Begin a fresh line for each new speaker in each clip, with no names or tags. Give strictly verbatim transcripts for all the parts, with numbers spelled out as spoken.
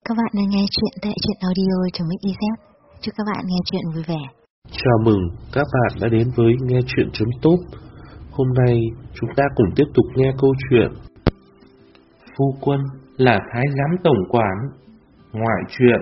Các bạn đang nghe chuyện tại truyện audio.mixyz. Chúc các bạn nghe chuyện vui vẻ.
Chào mừng các bạn đã đến với nghe chuyện.top. Hôm nay chúng ta cùng tiếp tục nghe câu chuyện Phu Quân là Thái giám tổng quản. Ngoại truyện.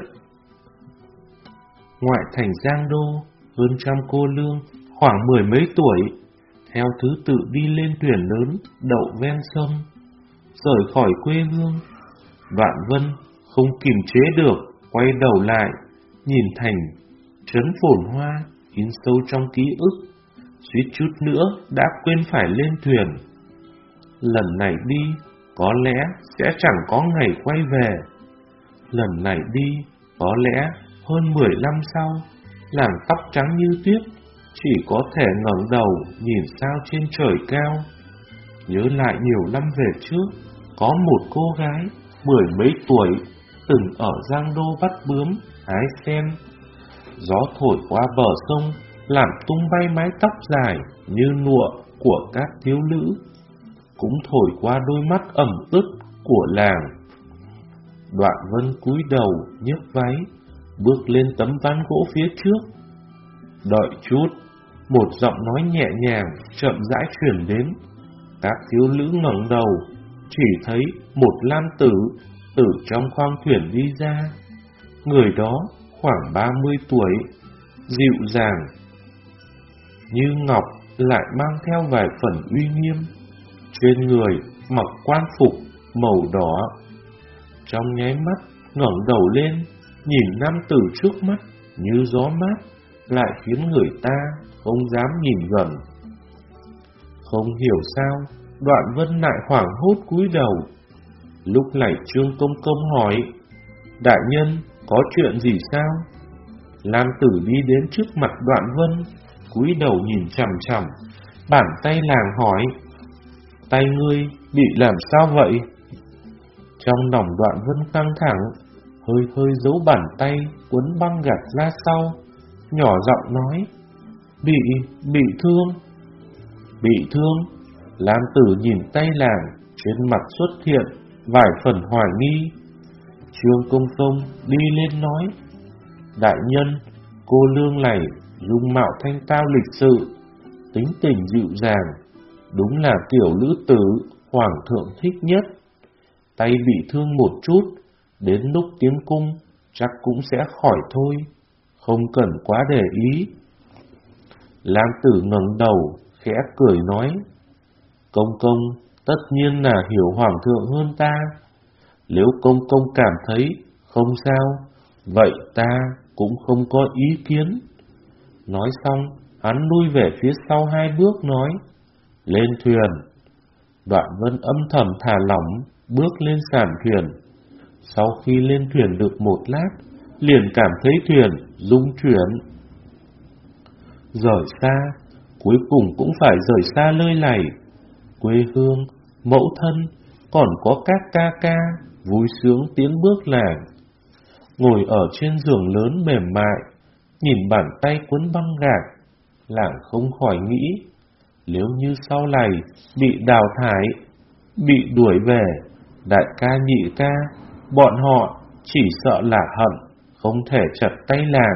Ngoại thành Giang Đô, hơn trăm cô lương khoảng mười mấy tuổi theo thứ tự đi lên thuyền lớn đậu ven sông, rời khỏi quê hương. Đoạn Vân không kiềm chế được, quay đầu lại, nhìn thành trấn phồn hoa in sâu trong ký ức, suýt chút nữa đã quên phải lên thuyền. Lần này đi có lẽ sẽ chẳng có ngày quay về. Lần này đi có lẽ hơn mười năm sau, làn tóc trắng như tuyết, chỉ có thể ngẩng đầu nhìn sao trên trời cao. Nhớ lại nhiều năm về trước, có một cô gái mười mấy tuổi từng ở Giang Đô bắt bướm, hái sen. Gió thổi qua bờ sông làm tung bay mái tóc dài như lụa của các thiếu nữ, cũng thổi qua đôi mắt ẩm ướt của làng. Đoạn Vân cúi đầu nhấc váy, bước lên tấm ván gỗ phía trước. Đợi chút, một giọng nói nhẹ nhàng chậm rãi truyền đến. Các thiếu nữ ngẩng đầu, chỉ thấy một nam tử từ trong khoang thuyền đi ra. Người đó khoảng ba mươi tuổi, dịu dàng như ngọc, lại mang theo vài phần uy nghiêm. Trên người mặc quan phục màu đỏ. Trong nháy mắt ngẩng đầu lên, nhìn nam tử trước mắt như gió mát, lại khiến người ta không dám nhìn gần. Không hiểu sao, Đoạn Vân lại hoảng hốt cúi đầu. Lúc này Trương Công Công hỏi: "Đại nhân, có chuyện gì sao?" Lam Tử đi đến trước mặt Đoạn Vân, cúi đầu nhìn chằm chằm, bàn tay làng hỏi: "Tay ngươi bị làm sao vậy?" Trong lòng Đoạn Vân căng thẳng, hơi hơi giấu bàn tay quấn băng gạc ra sau, nhỏ giọng nói: Bị, bị thương. Bị thương? Lam Tử nhìn tay làng, trên mặt xuất hiện vài phần hoài nghi. Trương Công Công đi lên nói: "Đại nhân, cô lương này dung mạo thanh tao lịch sự, tính tình dịu dàng, đúng là tiểu nữ tử hoàng thượng thích nhất. Tay bị thương một chút, đến lúc tiến cung chắc cũng sẽ khỏi thôi, không cần quá để ý." Lam Tử ngẩng đầu, khẽ cười nói: "Công công tất nhiên là hiểu hoàng thượng hơn ta. Nếu công công cảm thấy không sao, vậy ta cũng không có ý kiến." Nói xong, hắn lui về phía sau hai bước nói: "Lên thuyền." Đoạn Vân âm thầm thả lỏng, bước lên sàn thuyền. Sau khi lên thuyền được một lát, liền cảm thấy thuyền rung chuyển. Rời xa, cuối cùng cũng phải rời xa nơi này. Quê hương, mẫu thân, còn có các ca ca vui sướng tiến bước làng. Ngồi ở trên giường lớn mềm mại, nhìn bàn tay quấn băng gạc, làng không khỏi nghĩ, nếu như sau này bị đào thải, bị đuổi về, đại ca nhị ca, bọn họ chỉ sợ là hận, không thể chặt tay làng.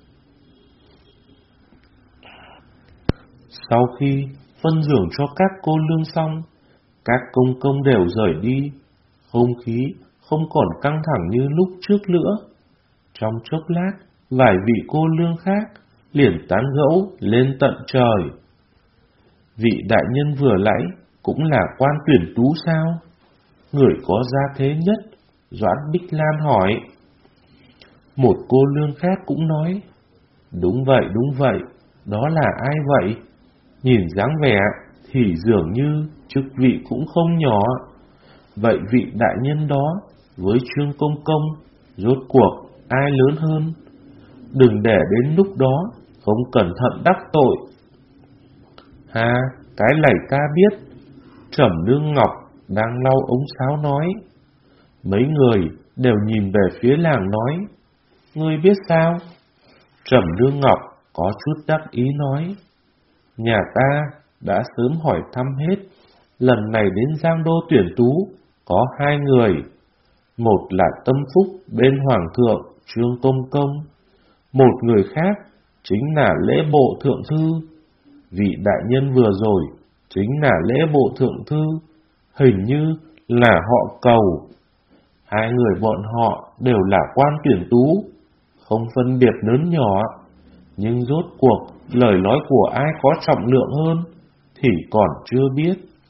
Sau khi phân giường cho các cô lương xong, các công công đều rời đi. Không khí không còn căng thẳng như lúc trước nữa. Trong chốc lát, vài vị cô lương khác liền tán gẫu lên tận trời. "Vị đại nhân vừa nãy cũng là quan tuyển tú sao?" Người có gia thế nhất, Doãn Bích Lan hỏi. Một cô lương khác cũng nói: "Đúng vậy, đúng vậy, đó là ai vậy? Nhìn dáng vẻ thì dường như chức vị cũng không nhỏ. Vậy vị đại nhân đó với Trương Công Công rốt cuộc ai lớn hơn? Đừng để đến lúc đó không cẩn thận đắc tội." "Ha, cái này ta biết." Trầm Nương Ngọc đang lau ống sáo nói. Mấy người đều nhìn về phía làng nói: "Ngươi biết sao?" Trầm Nương Ngọc có chút đắc ý nói: "Nhà ta đã sớm hỏi thăm hết, lần này đến Giang Đô tuyển tú có hai người. Một là tâm phúc bên Hoàng thượng Trương Công Công, một người khác chính là lễ bộ thượng thư. Vị đại nhân vừa rồi chính là lễ bộ thượng thư, hình như là họ Cầu. Hai người bọn họ đều là quan tuyển tú, không phân biệt lớn nhỏ, nhưng rốt cuộc lời nói của ai có trọng lượng hơn thì còn chưa biết.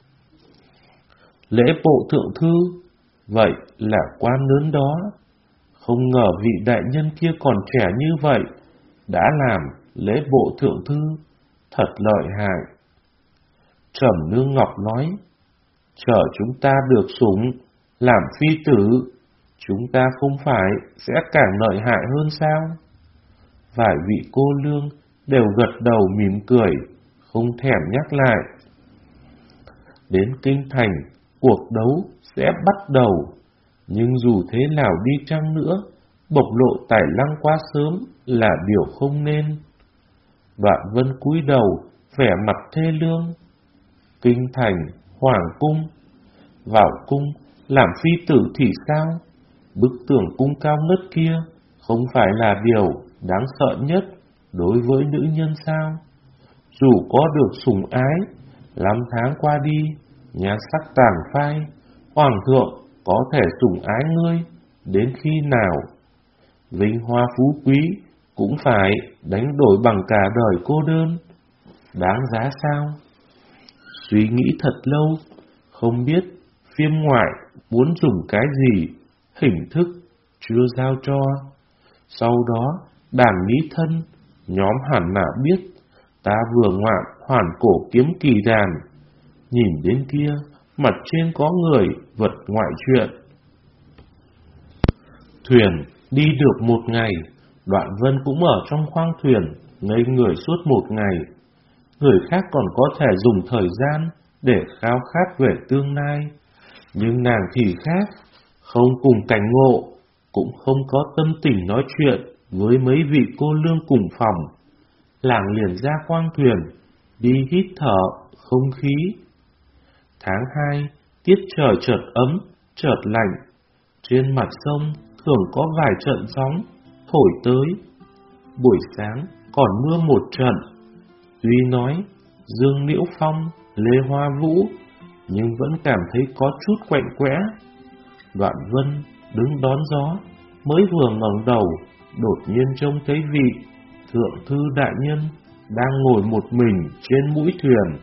Lễ bộ thượng thư, vậy là quan lớn đó. Không ngờ vị đại nhân kia còn trẻ như vậy, đã làm lễ bộ thượng thư, thật lợi hại. Trầm Nương Ngọc nói, chờ chúng ta được sủng, làm phi tử, chúng ta không phải sẽ càng lợi hại hơn sao? Vài vị cô nương đều gật đầu mỉm cười, không thèm nhắc lại. Đến kinh thành, cuộc đấu sẽ bắt đầu, nhưng dù thế nào đi chăng nữa, bộc lộ tài năng quá sớm là điều không nên. Đoạn Vân cúi đầu, vẻ mặt thê lương. Kinh thành, hoàng cung, vào cung làm phi tử thì sao? Bức tường cung cao ngất kia không phải là điều đáng sợ nhất đối với nữ nhân sao? Dù có được sủng ái, năm tháng qua đi, nhan sắc tàn phai, hoàng thượng có thể sủng ái ngươi đến khi nào? Vinh hoa phú quý cũng phải đánh đổi bằng cả đời cô đơn, đáng giá sao? Suy nghĩ thật lâu, không biết phiên ngoại muốn dùng cái gì, hình thức chưa giao cho. Sau đó đàn mỹ thân, nhóm hẳn là biết ta vừa ngoạn hoàn cổ kiếm kỳ đàn. Nhìn đến kia, mặt trên có người vật ngoại chuyện. Thuyền đi được một ngày, Đoạn Vân cũng ở trong khoang thuyền, ngây người suốt một ngày. Người khác còn có thể dùng thời gian để khao khát về tương lai, nhưng nàng thì khác, không cùng cảnh ngộ, cũng không có tâm tình nói chuyện với mấy vị cô nương cùng phòng. Làng liền ra khoang thuyền, đi hít thở không khí. Tháng hai, tiết trời chợt ấm, chợt lạnh. Trên mặt sông thường có vài trận sóng thổi tới. Buổi sáng còn mưa một trận. Tuy nói Dương Liễu Phong, Lê Hoa Vũ, nhưng vẫn cảm thấy có chút quạnh quẽ. Đoạn Vân đứng đón gió, mới vừa ngẩng đầu, đột nhiên trông thấy vị thượng thư đại nhân đang ngồi một mình trên mũi thuyền.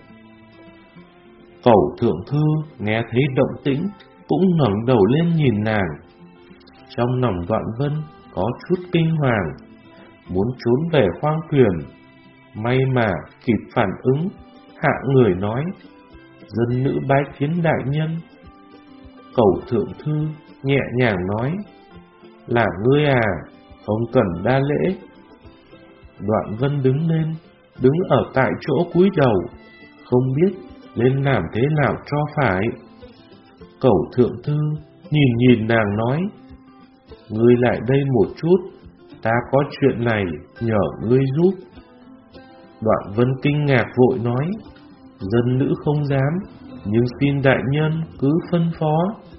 Cẩu thượng thư nghe thấy động tĩnh, cũng ngẩng đầu lên nhìn nàng. Trong lòng Đoạn Vân có chút kinh hoàng, muốn trốn về khoang thuyền. May mà kịp phản ứng, hạ người nói, dân nữ bái kiến đại nhân. Cẩu thượng thư nhẹ nhàng nói, là ngươi à, không cần đa lễ. Đoạn Vân đứng lên, đứng ở tại chỗ cúi đầu, không biết nên làm thế nào cho phải. Cẩu thượng thư nhìn nhìn nàng nói, ngươi lại đây một chút, ta có chuyện này nhờ ngươi giúp. Đoạn Vân kinh ngạc vội nói, dân nữ không dám, nhưng xin đại nhân cứ phân phó.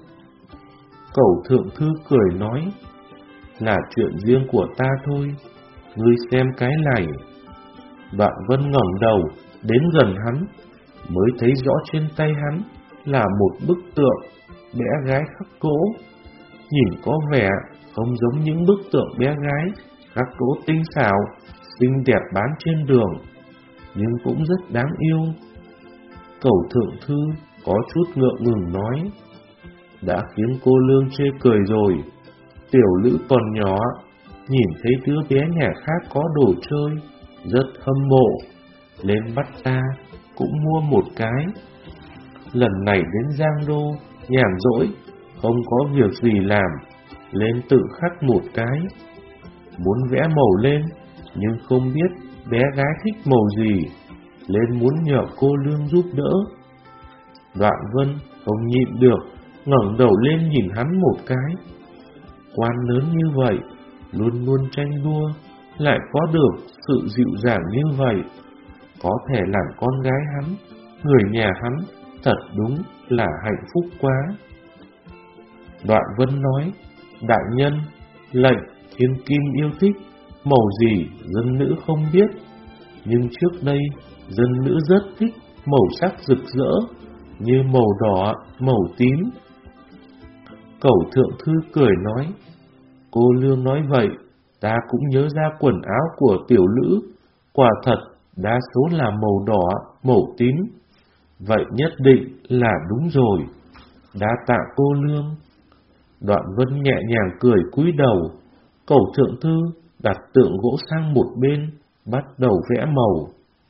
Cẩu thượng thư cười nói, là chuyện riêng của ta thôi, ngươi xem cái này. Đoạn Vân ngẩng đầu đến gần hắn, mới thấy rõ trên tay hắn là một bức tượng bé gái khắc gỗ. Nhìn có vẻ không giống những bức tượng bé gái khắc gỗ tinh xảo, xinh đẹp bán trên đường, nhưng cũng rất đáng yêu. Cẩu thượng thư có chút ngượng ngùng nói, đã khiến cô lương chê cười rồi. Tiểu lữ còn nhỏ, nhìn thấy đứa bé nhà khác có đồ chơi, rất hâm mộ, lên bắt ta cũng mua một cái. Lần này đến Giang Đô, nhàn rỗi, không có việc gì làm, lên tự khắc một cái. Muốn vẽ màu lên, nhưng không biết bé gái thích màu gì, lên muốn nhờ cô lương giúp đỡ. Đoạn Vân không nhịn được, ngẩng đầu lên nhìn hắn một cái. Quan lớn như vậy, luôn luôn tranh đua, lại có được sự dịu dàng như vậy, có thể làm con gái hắn, người nhà hắn, thật đúng là hạnh phúc quá. Đoạn Vân nói, đại nhân, lệnh thiên kim yêu thích, màu gì dân nữ không biết, nhưng trước đây dân nữ rất thích màu sắc rực rỡ như màu đỏ, màu tím. Cẩu Thượng Thư cười nói, cô lương nói vậy, ta cũng nhớ ra quần áo của tiểu lữ, quả thật đa số là màu đỏ, màu tím. Vậy nhất định là đúng rồi, đa tạ cô lương. Đoạn Vân nhẹ nhàng cười cúi đầu. Cẩu Thượng Thư đặt tượng gỗ sang một bên, bắt đầu vẽ màu.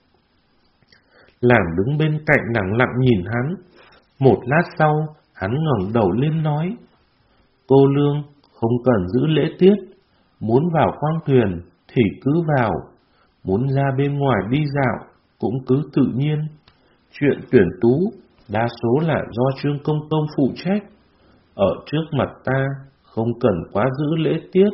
Làng đứng bên cạnh lặng lặng nhìn hắn. Một lát sau, hắn ngẩng đầu lên nói, cô lương không cần giữ lễ tiết, muốn vào khoang thuyền thì cứ vào, muốn ra bên ngoài đi dạo cũng cứ tự nhiên. Chuyện tuyển tú đa số là do Trương Công Công phụ trách, ở trước mặt ta không cần quá giữ lễ tiết.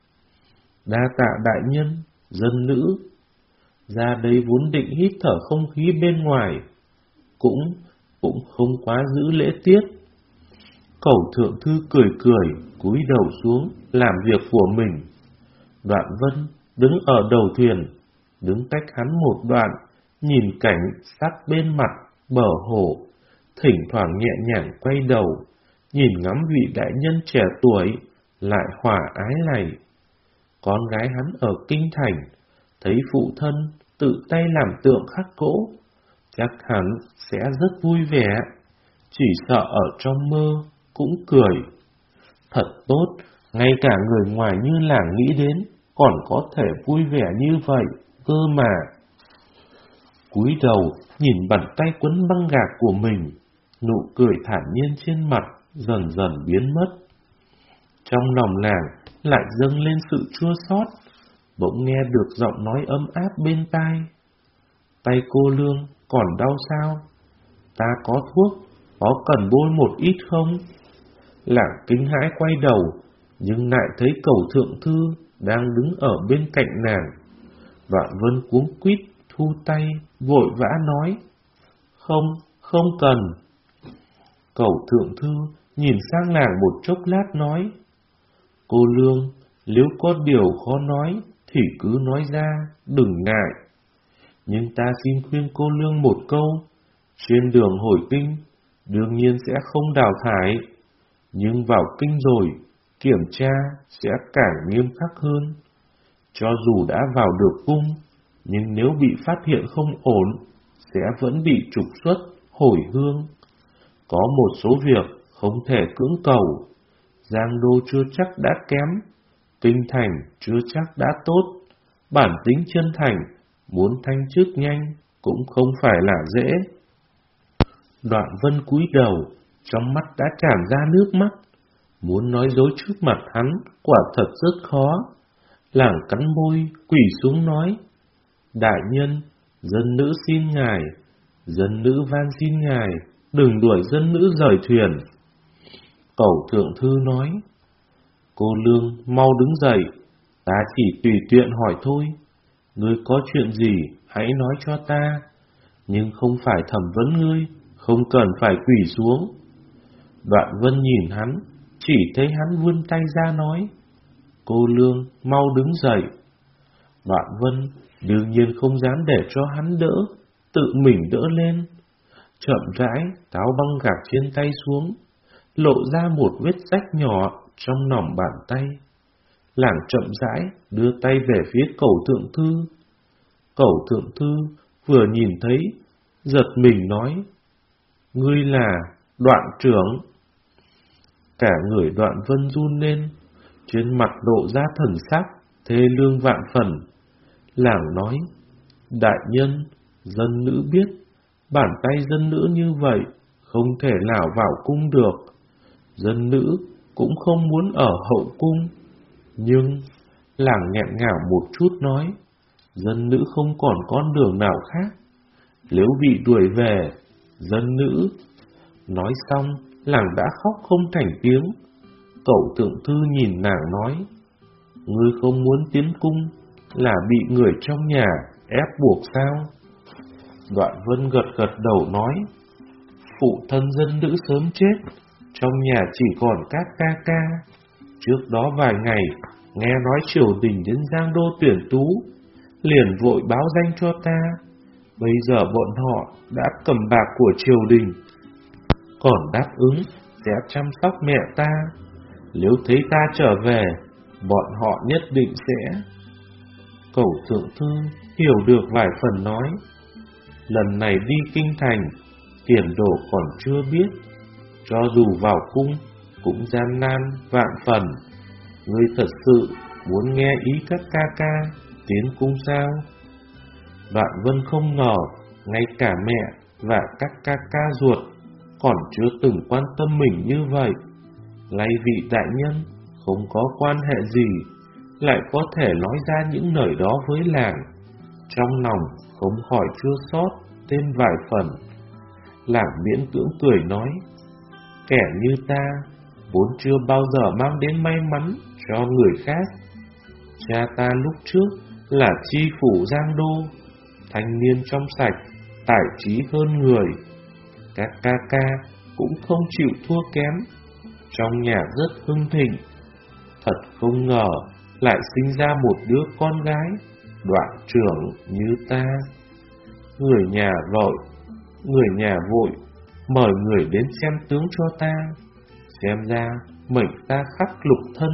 Đa tạ đại nhân, dân nữ. Ra đây vốn định hít thở không khí bên ngoài, cũng cũng không quá giữ lễ tiết. Cẩu Thượng Thư cười cười, cúi đầu xuống làm việc của mình. Đoạn Vân đứng ở đầu thuyền, đứng cách hắn một đoạn, nhìn cảnh sát bên mặt bờ hồ, thỉnh thoảng nhẹ nhàng quay đầu, nhìn ngắm vị đại nhân trẻ tuổi, lại hòa ái này. Con gái hắn ở kinh thành, thấy phụ thân tự tay làm tượng khắc gỗ, chắc hẳn sẽ rất vui vẻ, chỉ sợ ở trong mơ cũng cười. Thật tốt, ngay cả người ngoài như làng nghĩ đến, còn có thể vui vẻ như vậy, cơ mà. Cúi đầu, nhìn bàn tay quấn băng gạc của mình, nụ cười thản nhiên trên mặt dần dần biến mất. Trong lòng làng lại dâng lên sự chua xót, bỗng nghe được giọng nói ấm áp bên tai. Tay cô lương còn đau sao? Ta có thuốc, có cần bôi một ít không? Làng kinh hãi quay đầu, nhưng lại thấy Cẩu Thượng Thư đang đứng ở bên cạnh nàng. Đoạn Vân cuống quýt thu tay, vội vã nói, không, không cần. Cẩu Thượng Thư nhìn sang nàng một chốc lát nói, cô lương, nếu có điều khó nói thì cứ nói ra, đừng ngại. Nhưng ta xin khuyên cô lương một câu, trên đường hồi kinh, đương nhiên sẽ không đào thải, nhưng vào kinh rồi, kiểm tra sẽ càng nghiêm khắc hơn. Cho dù đã vào được cung, nhưng nếu bị phát hiện không ổn, sẽ vẫn bị trục xuất, hồi hương. Có một số việc không thể cưỡng cầu, Giang Đô chưa chắc đã kém, kinh thành chưa chắc đã tốt, bản tính chân thành, muốn thanh chức nhanh cũng không phải là dễ. Đoạn Vân cúi đầu, trong mắt đã tràn ra nước mắt, muốn nói dối trước mặt hắn, quả thật rất khó. Làng cắn môi, quỳ xuống nói, đại nhân, dân nữ xin ngài, dân nữ van xin ngài, đừng đuổi dân nữ rời thuyền. Cẩu Thượng Thư nói, cô lương mau đứng dậy, ta chỉ tùy tiện hỏi thôi, ngươi có chuyện gì hãy nói cho ta, nhưng không phải thẩm vấn ngươi, không cần phải quỳ xuống. Đoạn Vân nhìn hắn, chỉ thấy hắn vươn tay ra nói, cô lương mau đứng dậy. Đoạn Vân đương nhiên không dám để cho hắn đỡ, tự mình đỡ lên, chậm rãi tháo băng gạc trên tay xuống, lộ ra một vết rách nhỏ trong lòng bàn tay. Làng chậm rãi đưa tay về phía Cẩu Thượng Thư. Cẩu Thượng Thư vừa nhìn thấy, giật mình nói, ngươi là Đoạn trưởng. Cả người Đoạn Vân run lên, trên mặt lộ ra thần sắc thê lương vạn phần. Làng nói, đại nhân, dân nữ biết, bàn tay dân nữ như vậy không thể nào vào cung được. Dân nữ cũng không muốn ở hậu cung. Nhưng, làng nghẹn ngào một chút nói, dân nữ không còn con đường nào khác. Nếu bị đuổi về, dân nữ... Nói xong, làng đã khóc không thành tiếng. Cẩu Thượng Thư nhìn nàng nói, ngươi không muốn tiến cung là bị người trong nhà ép buộc sao? Đoạn Vân gật gật đầu nói, phụ thân dân nữ sớm chết, trong nhà chỉ còn các ca ca. Trước đó vài ngày, nghe nói triều đình đến Giang Đô tuyển tú, liền vội báo danh cho ta. Bây giờ bọn họ đã cầm bạc của triều đình, còn đáp ứng sẽ chăm sóc mẹ ta. Nếu thấy ta trở về, bọn họ nhất định sẽ... Cẩu Thượng Thư hiểu được vài phần nói, lần này đi kinh thành, tiền đồ còn chưa biết, cho dù vào cung cũng gian nan vạn phần. Ngươi thật sự muốn nghe ý các ca ca tiến cung sao? Đoạn Vân không ngờ ngay cả mẹ và các ca ca ruột còn chưa từng quan tâm mình như vậy. Lay vị đại nhân không có quan hệ gì, lại có thể nói ra những lời đó với làng, trong lòng không khỏi chua xót thêm vài phần. Làng miễn cưỡng cười nói, kẻ như ta vốn chưa bao giờ mang đến may mắn cho người khác. Cha ta lúc trước là chi phủ Giang Đô, thanh niên trong sạch, tài trí hơn người. Các ca ca cũng không chịu thua kém, trong nhà rất hưng thịnh. Thật không ngờ lại sinh ra một đứa con gái Đoạn trưởng như ta. Người nhà vội, người nhà vội mời người đến xem tướng cho ta. Xem ra mệnh ta khắc lục thân.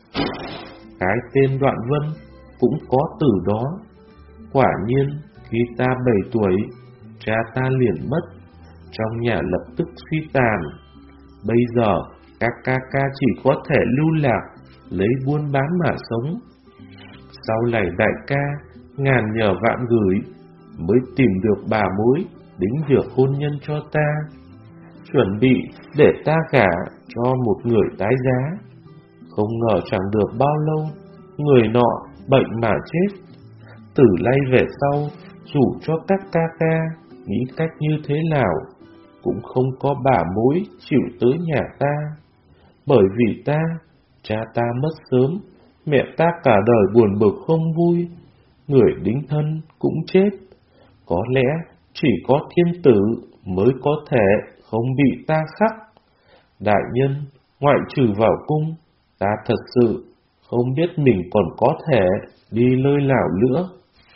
Cái tên Đoạn Vân cũng có từ đó. Quả nhiên khi ta bảy tuổi, cha ta liền mất, trong nhà lập tức suy tàn. Bây giờ các ca ca chỉ có thể lưu lạc, lấy buôn bán mà sống. Sau này đại ca ngàn nhờ vạn gửi, mới tìm được bà mối đính việc hôn nhân cho ta, chuẩn bị để ta gả cho một người tái giá. Không ngờ chẳng được bao lâu, người nọ bệnh mà chết. Từ nay về sau, dù cho các ca ca nghĩ cách như thế nào, cũng không có bà mối chịu tới nhà ta. Bởi vì ta, cha ta mất sớm, mẹ ta cả đời buồn bực không vui, người đính thân cũng chết. Có lẽ chỉ có thiên tử mới có thể không bị ta khắc. Đại nhân, ngoại trừ vào cung, ta thật sự không biết mình còn có thể đi nơi nào nữa.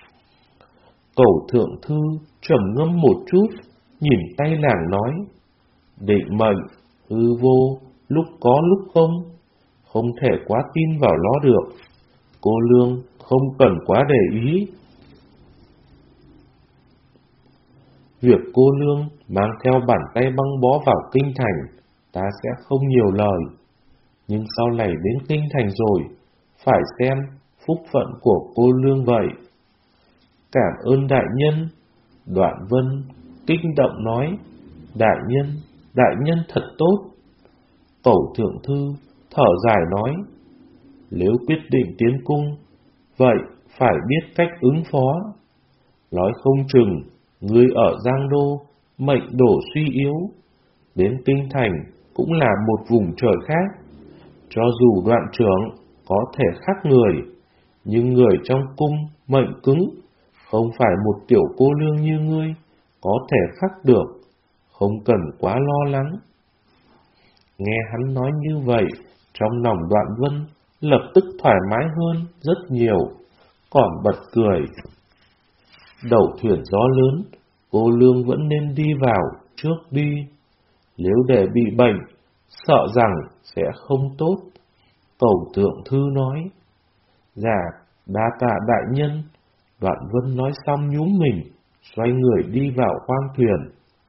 Cẩu Thượng Thư trầm ngâm một chút, nhìn tay làng nói, định mệnh, hư vô, lúc có lúc không, không thể quá tin vào nó được. Cô Lương không cần quá để ý. Việc cô Lương mang theo bàn tay băng bó vào kinh thành, ta sẽ không nhiều lời. Nhưng sau này đến kinh thành rồi, phải xem phúc phận của cô Lương vậy. Cảm ơn đại nhân. Đoạn Vân kinh động nói, đại nhân, đại nhân thật tốt. Cẩu Thượng Thư thở dài nói, nếu quyết định tiến cung, vậy phải biết cách ứng phó. Nói không chừng, người ở Giang Đô mệnh đổ suy yếu, đến kinh thành cũng là một vùng trời khác. Cho dù Đoạn trưởng có thể khắc người, nhưng người trong cung mệnh cứng, không phải một tiểu cô nương như ngươi có thể khắc được, không cần quá lo lắng. Nghe hắn nói như vậy, trong lòng Đoạn Vân lập tức thoải mái hơn rất nhiều, còn bật cười. Đầu thuyền gió lớn, cô Lương vẫn nên đi vào trước đi. Nếu để bị bệnh, sợ rằng sẽ không tốt. Cẩu Thượng Thư nói, dạ, đa tạ đại nhân. Đoạn Vân nói xong nhún mình, xoay người đi vào khoang thuyền.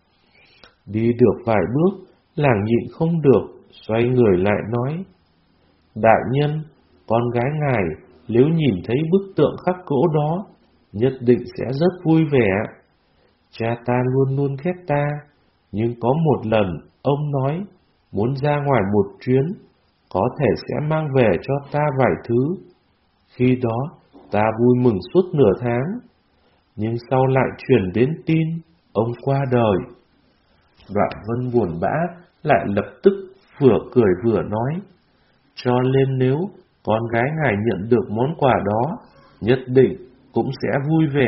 Đi được vài bước, làng nhịn không được, xoay người lại nói, đại nhân, con gái ngài nếu nhìn thấy bức tượng khắc gỗ đó, nhất định sẽ rất vui vẻ. Cha ta luôn luôn ghét ta, nhưng có một lần ông nói muốn ra ngoài một chuyến, có thể sẽ mang về cho ta vài thứ. Khi đó ta vui mừng suốt nửa tháng, nhưng sau lại truyền đến tin ông qua đời. Đoạn Vân buồn bã lại lập tức vừa cười vừa nói, cho nên nếu con gái ngài nhận được món quà đó, nhất định cũng sẽ vui vẻ.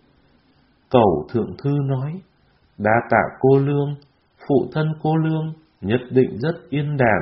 Cẩu Thượng Thư nói, đa tạ cô Lương, phụ thân cô Lương nhất định rất yên đàn.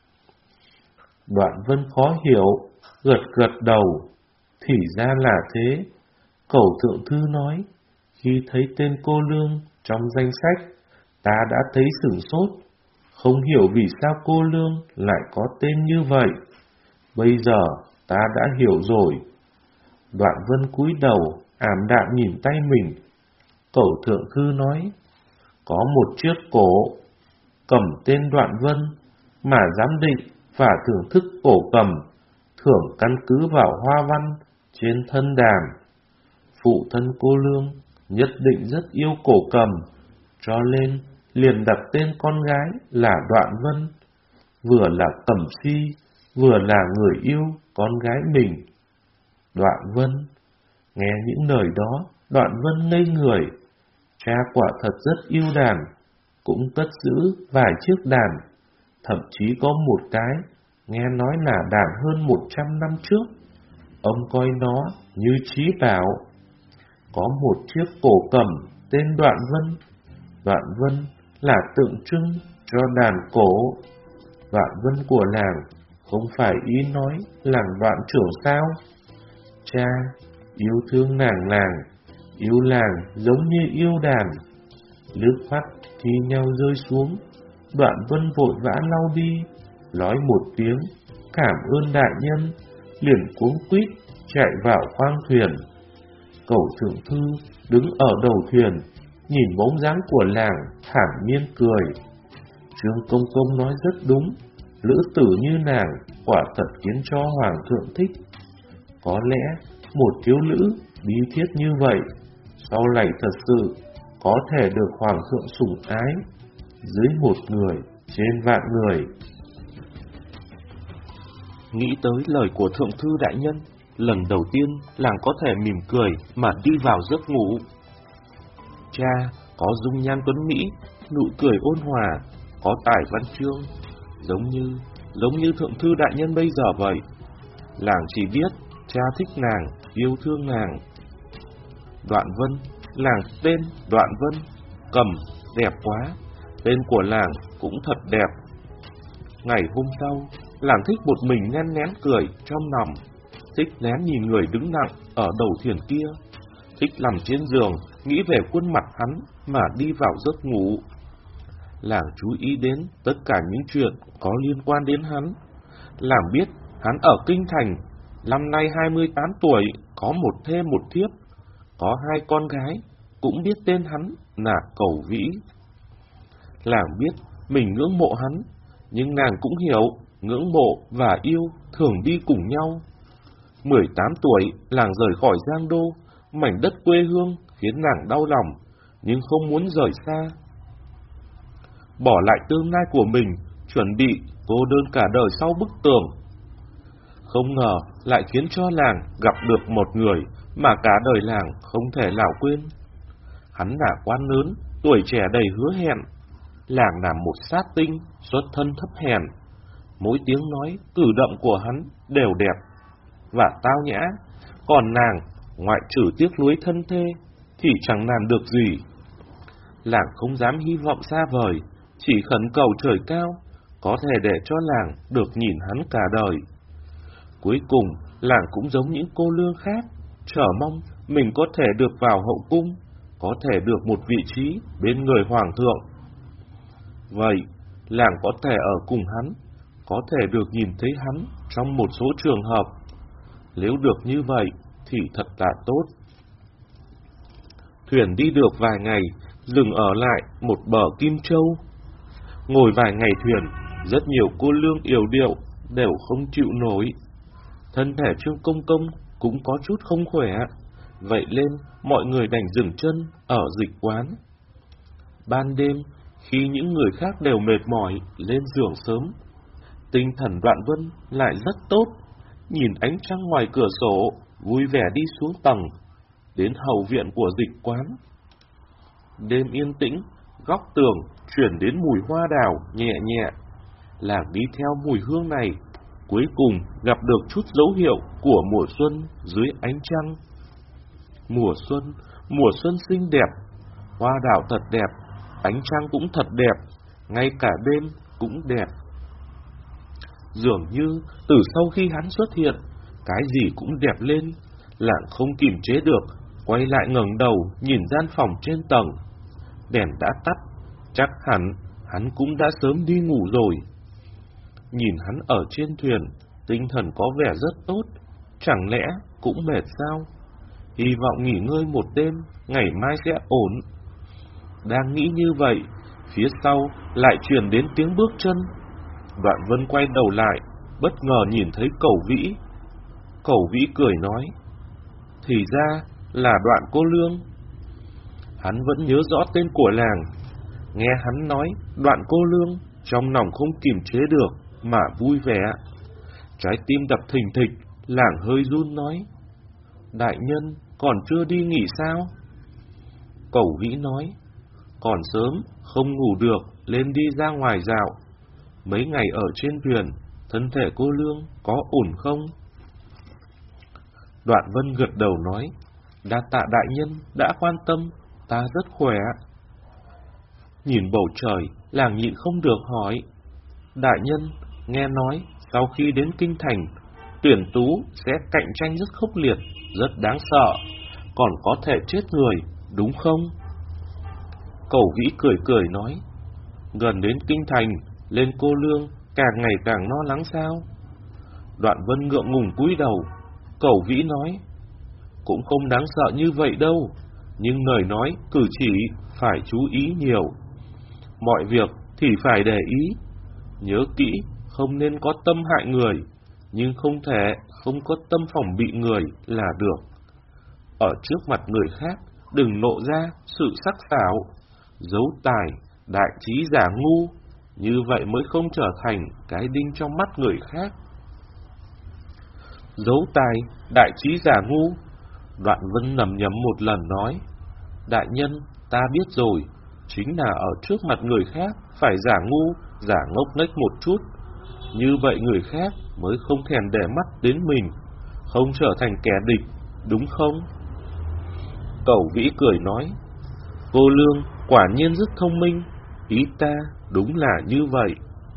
Đoạn Vân khó hiểu, gật gật đầu, thì ra là thế. Cẩu thượng thư nói, khi thấy tên cô lương trong danh sách, ta đã thấy sửng sốt, không hiểu vì sao cô lương lại có tên như vậy. Bây giờ ta đã hiểu rồi. Đoạn Vân cúi đầu, ảm đạm nhìn tay mình. Cẩu thượng thư nói, có một chiếc cổ cầm tên Đoạn Vân, mà giám định và thưởng thức cổ cầm thường căn cứ vào hoa văn trên thân đàn. Phụ thân cô lương nhất định rất yêu cổ cầm, cho nên liền đặt tên con gái là Đoạn Vân, vừa là cẩm si, vừa là người yêu con gái mình. Đoạn Vân, nghe những lời đó, Đoạn Vân ngây người. Cha quả thật rất yêu đàn, cũng cất giữ vài chiếc đàn, thậm chí có một cái nghe nói là đàn hơn một trăm năm trước. Ông coi nó như trí bảo. Có một chiếc cổ cầm tên Đoạn Vân. Đoạn Vân là tượng trưng cho đàn cổ. Đoạn Vân của làng không phải ý nói làng Đoạn trưởng sao? Cha yêu thương nàng làng, yêu làng giống như yêu đàn. Nước mắt thi nhau rơi xuống. Đoạn Vân vội vã lau đi, nói một tiếng cảm ơn đại nhân, liền cuống quýt chạy vào khoang thuyền. Cẩu thượng thư đứng ở đầu thuyền, nhìn bóng dáng của làng, thản nhiên cười. Trương Công Công nói rất đúng, lữ tử như nàng quả thật khiến cho hoàng thượng thích. Có lẽ một thiếu nữ bí thiết như vậy, sau này thật sự có thể được hoàng thượng sủng ái, dưới một người trên vạn người.
Nghĩ tới lời của thượng thư đại nhân, lần đầu tiên làng có thể mỉm cười mà đi vào giấc ngủ. Cha có dung nhan tuấn mỹ, nụ cười ôn hòa, có tài văn chương, giống như giống như thượng thư đại nhân bây giờ vậy. Làng chỉ biết cha thích nàng, yêu thương nàng. Đoạn Vân, làng tên Đoạn Vân, cầm đẹp quá, tên của làng cũng thật đẹp. Ngày hôm sau, làng thích một mình nén nén cười trong lòng, thích nén nhìn người đứng nặng ở đầu thuyền kia, thích nằm trên giường nghĩ về khuôn mặt hắn mà đi vào giấc ngủ. Làng chú ý đến tất cả những chuyện có liên quan đến hắn. Làng biết hắn ở Kinh Thành, năm nay hai mươi tám tuổi, có một thê một thiếp, có hai con gái, cũng biết tên hắn là Cẩu Vĩ. Làng biết mình ngưỡng mộ hắn, nhưng nàng cũng hiểu ngưỡng mộ và yêu thường đi cùng nhau. mười tám tuổi, làng rời khỏi Giang Đô, mảnh đất quê hương khiến nàng đau lòng, nhưng không muốn rời xa. Bỏ lại tương lai của mình, chuẩn bị cô đơn cả đời sau bức tường. Không ngờ lại khiến cho làng gặp được một người mà cả đời làng không thể nào quên. Hắn là quan lớn, tuổi trẻ đầy hứa hẹn. Làng là một sát tinh, xuất thân thấp hèn. Mỗi tiếng nói, cử động của hắn đều đẹp và tao nhã. Còn nàng, ngoại trừ tiếc nuối thân thê, thì chẳng làm được gì. Làng không dám hy vọng xa vời, chỉ khẩn cầu trời cao, có thể để cho làng được nhìn hắn cả đời. Cuối cùng, làng cũng giống những cô lương khác, chờ mong mình có thể được vào hậu cung, có thể được một vị trí bên người hoàng thượng. Vậy, làng có thể ở cùng hắn, có thể được nhìn thấy hắn trong một số trường hợp. Nếu được như vậy, thì thật là tốt. Thuyền đi được vài ngày, dừng ở lại một bờ Kim Châu. Ngồi vài ngày thuyền, rất nhiều cô lương yểu điệu đều không chịu nổi. Thân thể Trương Công Công cũng có chút không khỏe, vậy nên mọi người đành dừng chân ở dịch quán. Ban đêm, khi những người khác đều mệt mỏi lên giường sớm, tinh thần Đoạn Vân lại rất tốt, nhìn ánh trăng ngoài cửa sổ, vui vẻ đi xuống tầng, đến hậu viện của dịch quán. Đêm yên tĩnh, góc tường chuyển đến mùi hoa đào nhẹ nhẹ. Làng đi theo mùi hương này, cuối cùng gặp được chút dấu hiệu của mùa xuân dưới ánh trăng. Mùa xuân, mùa xuân xinh đẹp, hoa đào thật đẹp, ánh trăng cũng thật đẹp, ngay cả đêm cũng đẹp. Dường như từ sau khi hắn xuất hiện, cái gì cũng đẹp lên. Lạng không kiềm chế được, quay lại ngẩng đầu nhìn gian phòng trên tầng. Đèn đã tắt, chắc hẳn hắn cũng đã sớm đi ngủ rồi. Nhìn hắn ở trên thuyền, tinh thần có vẻ rất tốt, chẳng lẽ cũng mệt sao? Hy vọng nghỉ ngơi một đêm, ngày mai sẽ ổn. Đang nghĩ như vậy, phía sau lại truyền đến tiếng bước chân. Đoạn Vân quay đầu lại, bất ngờ nhìn thấy Cẩu Vĩ. Cẩu Vĩ cười nói, thì ra là Đoạn cô lương. Hắn vẫn nhớ rõ tên của làng. Nghe hắn nói Đoạn cô lương, trong lòng không kiềm chế được mà vui vẻ. Trái tim đập thình thịch, làng hơi run nói, đại nhân còn chưa đi nghỉ sao? Cẩu Vĩ nói, còn sớm, không ngủ được, lên đi ra ngoài dạo. Mấy ngày ở trên thuyền, thân thể cô lương có ổn không? Đoạn Vân gật đầu nói, đa tạ đại nhân đã quan tâm, ta rất khỏe. Nhìn bầu trời, làng nhịn không được hỏi, đại nhân, nghe nói sau khi đến kinh thành, tuyển tú sẽ cạnh tranh rất khốc liệt, rất đáng sợ, còn có thể chết người, đúng không? Cẩu Vĩ cười cười nói, gần đến kinh thành, lên cô lương càng ngày càng lo lắng sao? Đoạn Vân ngượng ngùng cúi đầu. Cẩu Vĩ nói, cũng không đáng sợ như vậy đâu, nhưng lời nói cử chỉ phải chú ý nhiều. Mọi việc thì phải để ý, nhớ kỹ không nên có tâm hại người, nhưng không thể không có tâm phòng bị người là được. Ở trước mặt người khác đừng lộ ra sự sắc sảo, giấu tài, đại trí giả ngu, như vậy mới không trở thành cái đinh trong mắt người khác. Giấu tài, đại trí giả ngu. Đoạn Vân lẩm nhẩm một lần nói, đại nhân, ta biết rồi, chính là ở trước mặt người khác phải giả ngu, giả ngốc nghếch một chút, như vậy người khác mới không thèm để mắt đến mình, không trở thành kẻ địch, đúng không? Cẩu Vĩ cười nói, cô lương quả nhiên rất thông minh, ý ta đúng là như vậy.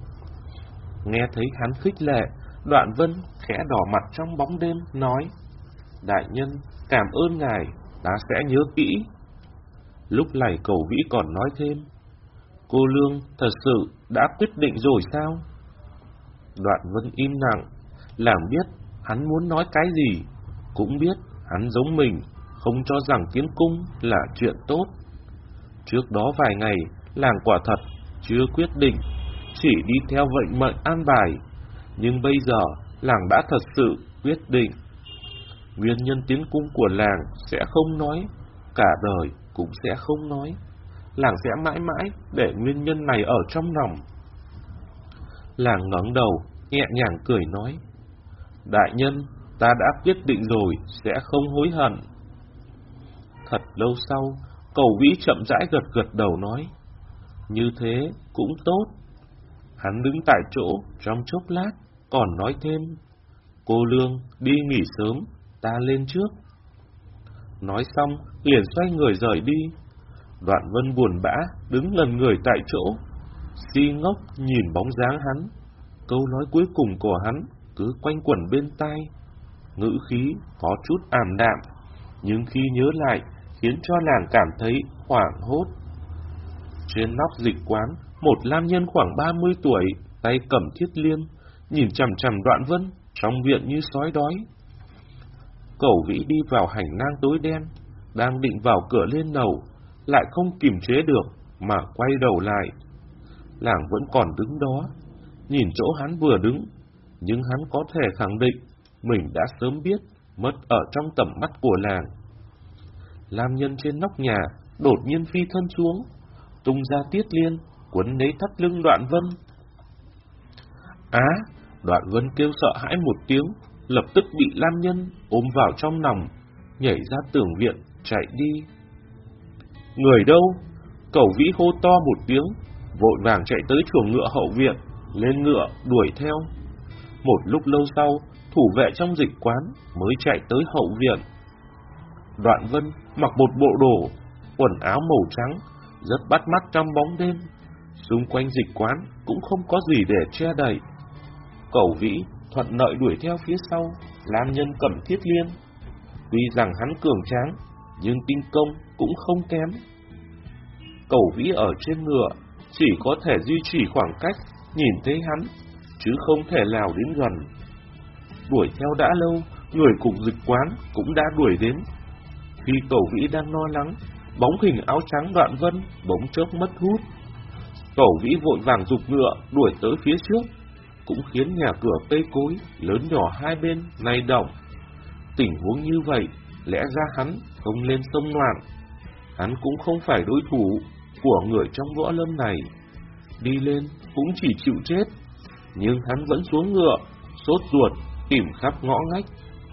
Nghe thấy hắn khích lệ, Đoạn Vân khẽ đỏ mặt trong bóng đêm, nói, đại nhân, cảm ơn ngài, ta sẽ nhớ kỹ. Lúc này Cẩu Vĩ còn nói thêm, cô lương thật sự đã quyết định rồi sao? Đoạn Vân im lặng, làm biết hắn muốn nói cái gì, cũng biết hắn giống mình, không cho rằng tiến cung là chuyện tốt. Trước đó vài ngày, làng quả thật chưa quyết định, chỉ đi theo vận mệnh an bài, nhưng bây giờ làng đã thật sự quyết định. Nguyên nhân tiến cung của làng sẽ không nói, cả đời cũng sẽ không nói. Làng sẽ mãi mãi để nguyên nhân này ở trong lòng. Làng ngẩng đầu, nhẹ nhàng cười nói, đại nhân, ta đã quyết định rồi, sẽ không hối hận. Thật lâu sau, Cẩu Vĩ chậm rãi gật gật đầu nói, như thế cũng tốt. Hắn đứng tại chỗ trong chốc lát, còn nói thêm, cô lương đi nghỉ sớm, ta lên trước. Nói xong, liền xoay người rời đi. Đoạn Vân buồn bã, đứng ngần người tại chỗ, si ngốc nhìn bóng dáng hắn. Câu nói cuối cùng của hắn cứ quanh quẩn bên tai, ngữ khí có chút ảm đạm, nhưng khi nhớ lại khiến cho nàng cảm thấy hoảng hốt. Trên nóc dịch quán, một nam nhân khoảng ba mươi tuổi, tay cầm thiết liêm, nhìn chằm chằm Đoạn Vân, trong viện như sói đói. Cẩu Vĩ đi vào hành lang tối đen, đang định vào cửa lên lầu, lại không kiềm chế được mà quay đầu lại. Làng vẫn còn đứng đó, nhìn chỗ hắn vừa đứng, nhưng hắn có thể khẳng định mình đã sớm biết, mất ở trong tầm mắt của làng. Nam nhân trên nóc nhà đột nhiên phi thân xuống, tung ra tiết liên, quấn lấy thắt lưng Đoạn Vân. Á! Đoạn Vân kêu sợ hãi một tiếng, lập tức bị nam nhân ôm vào trong lòng, nhảy ra tường viện, chạy đi. Người đâu? Cẩu Vĩ hô to một tiếng, vội vàng chạy tới chuồng ngựa hậu viện, lên ngựa đuổi theo. Một lúc lâu sau, thủ vệ trong dịch quán mới chạy tới hậu viện. Đoạn Vân mặc một bộ đồ, quần áo màu trắng, rất bắt mắt trong bóng đêm, Xung quanh dịch quán cũng không có gì để che đậy. Cẩu Vĩ thuận lợi đuổi theo phía sau Lam Nhân cầm Thiết Liên. Tuy rằng hắn cường tráng, nhưng tinh công cũng không kém. Cẩu Vĩ ở trên ngựa chỉ có thể duy trì khoảng cách nhìn thấy hắn, chứ không thể nào đến gần. Đuổi theo đã lâu, người cùng dịch quán cũng đã đuổi đến. Khi Cẩu Vĩ đang lo lắng, bóng hình áo trắng Đoạn Vân bỗng chốc mất hút. Cẩu Vĩ vội vàng giục ngựa đuổi tới phía trước, cũng khiến nhà cửa cây cối lớn nhỏ hai bên lay động. Tình huống như vậy, lẽ ra hắn không lên sông loạn. Hắn cũng không phải đối thủ của người trong võ lâm này. Đi lên cũng chỉ chịu chết, nhưng hắn vẫn xuống ngựa, sốt ruột tìm khắp ngõ ngách.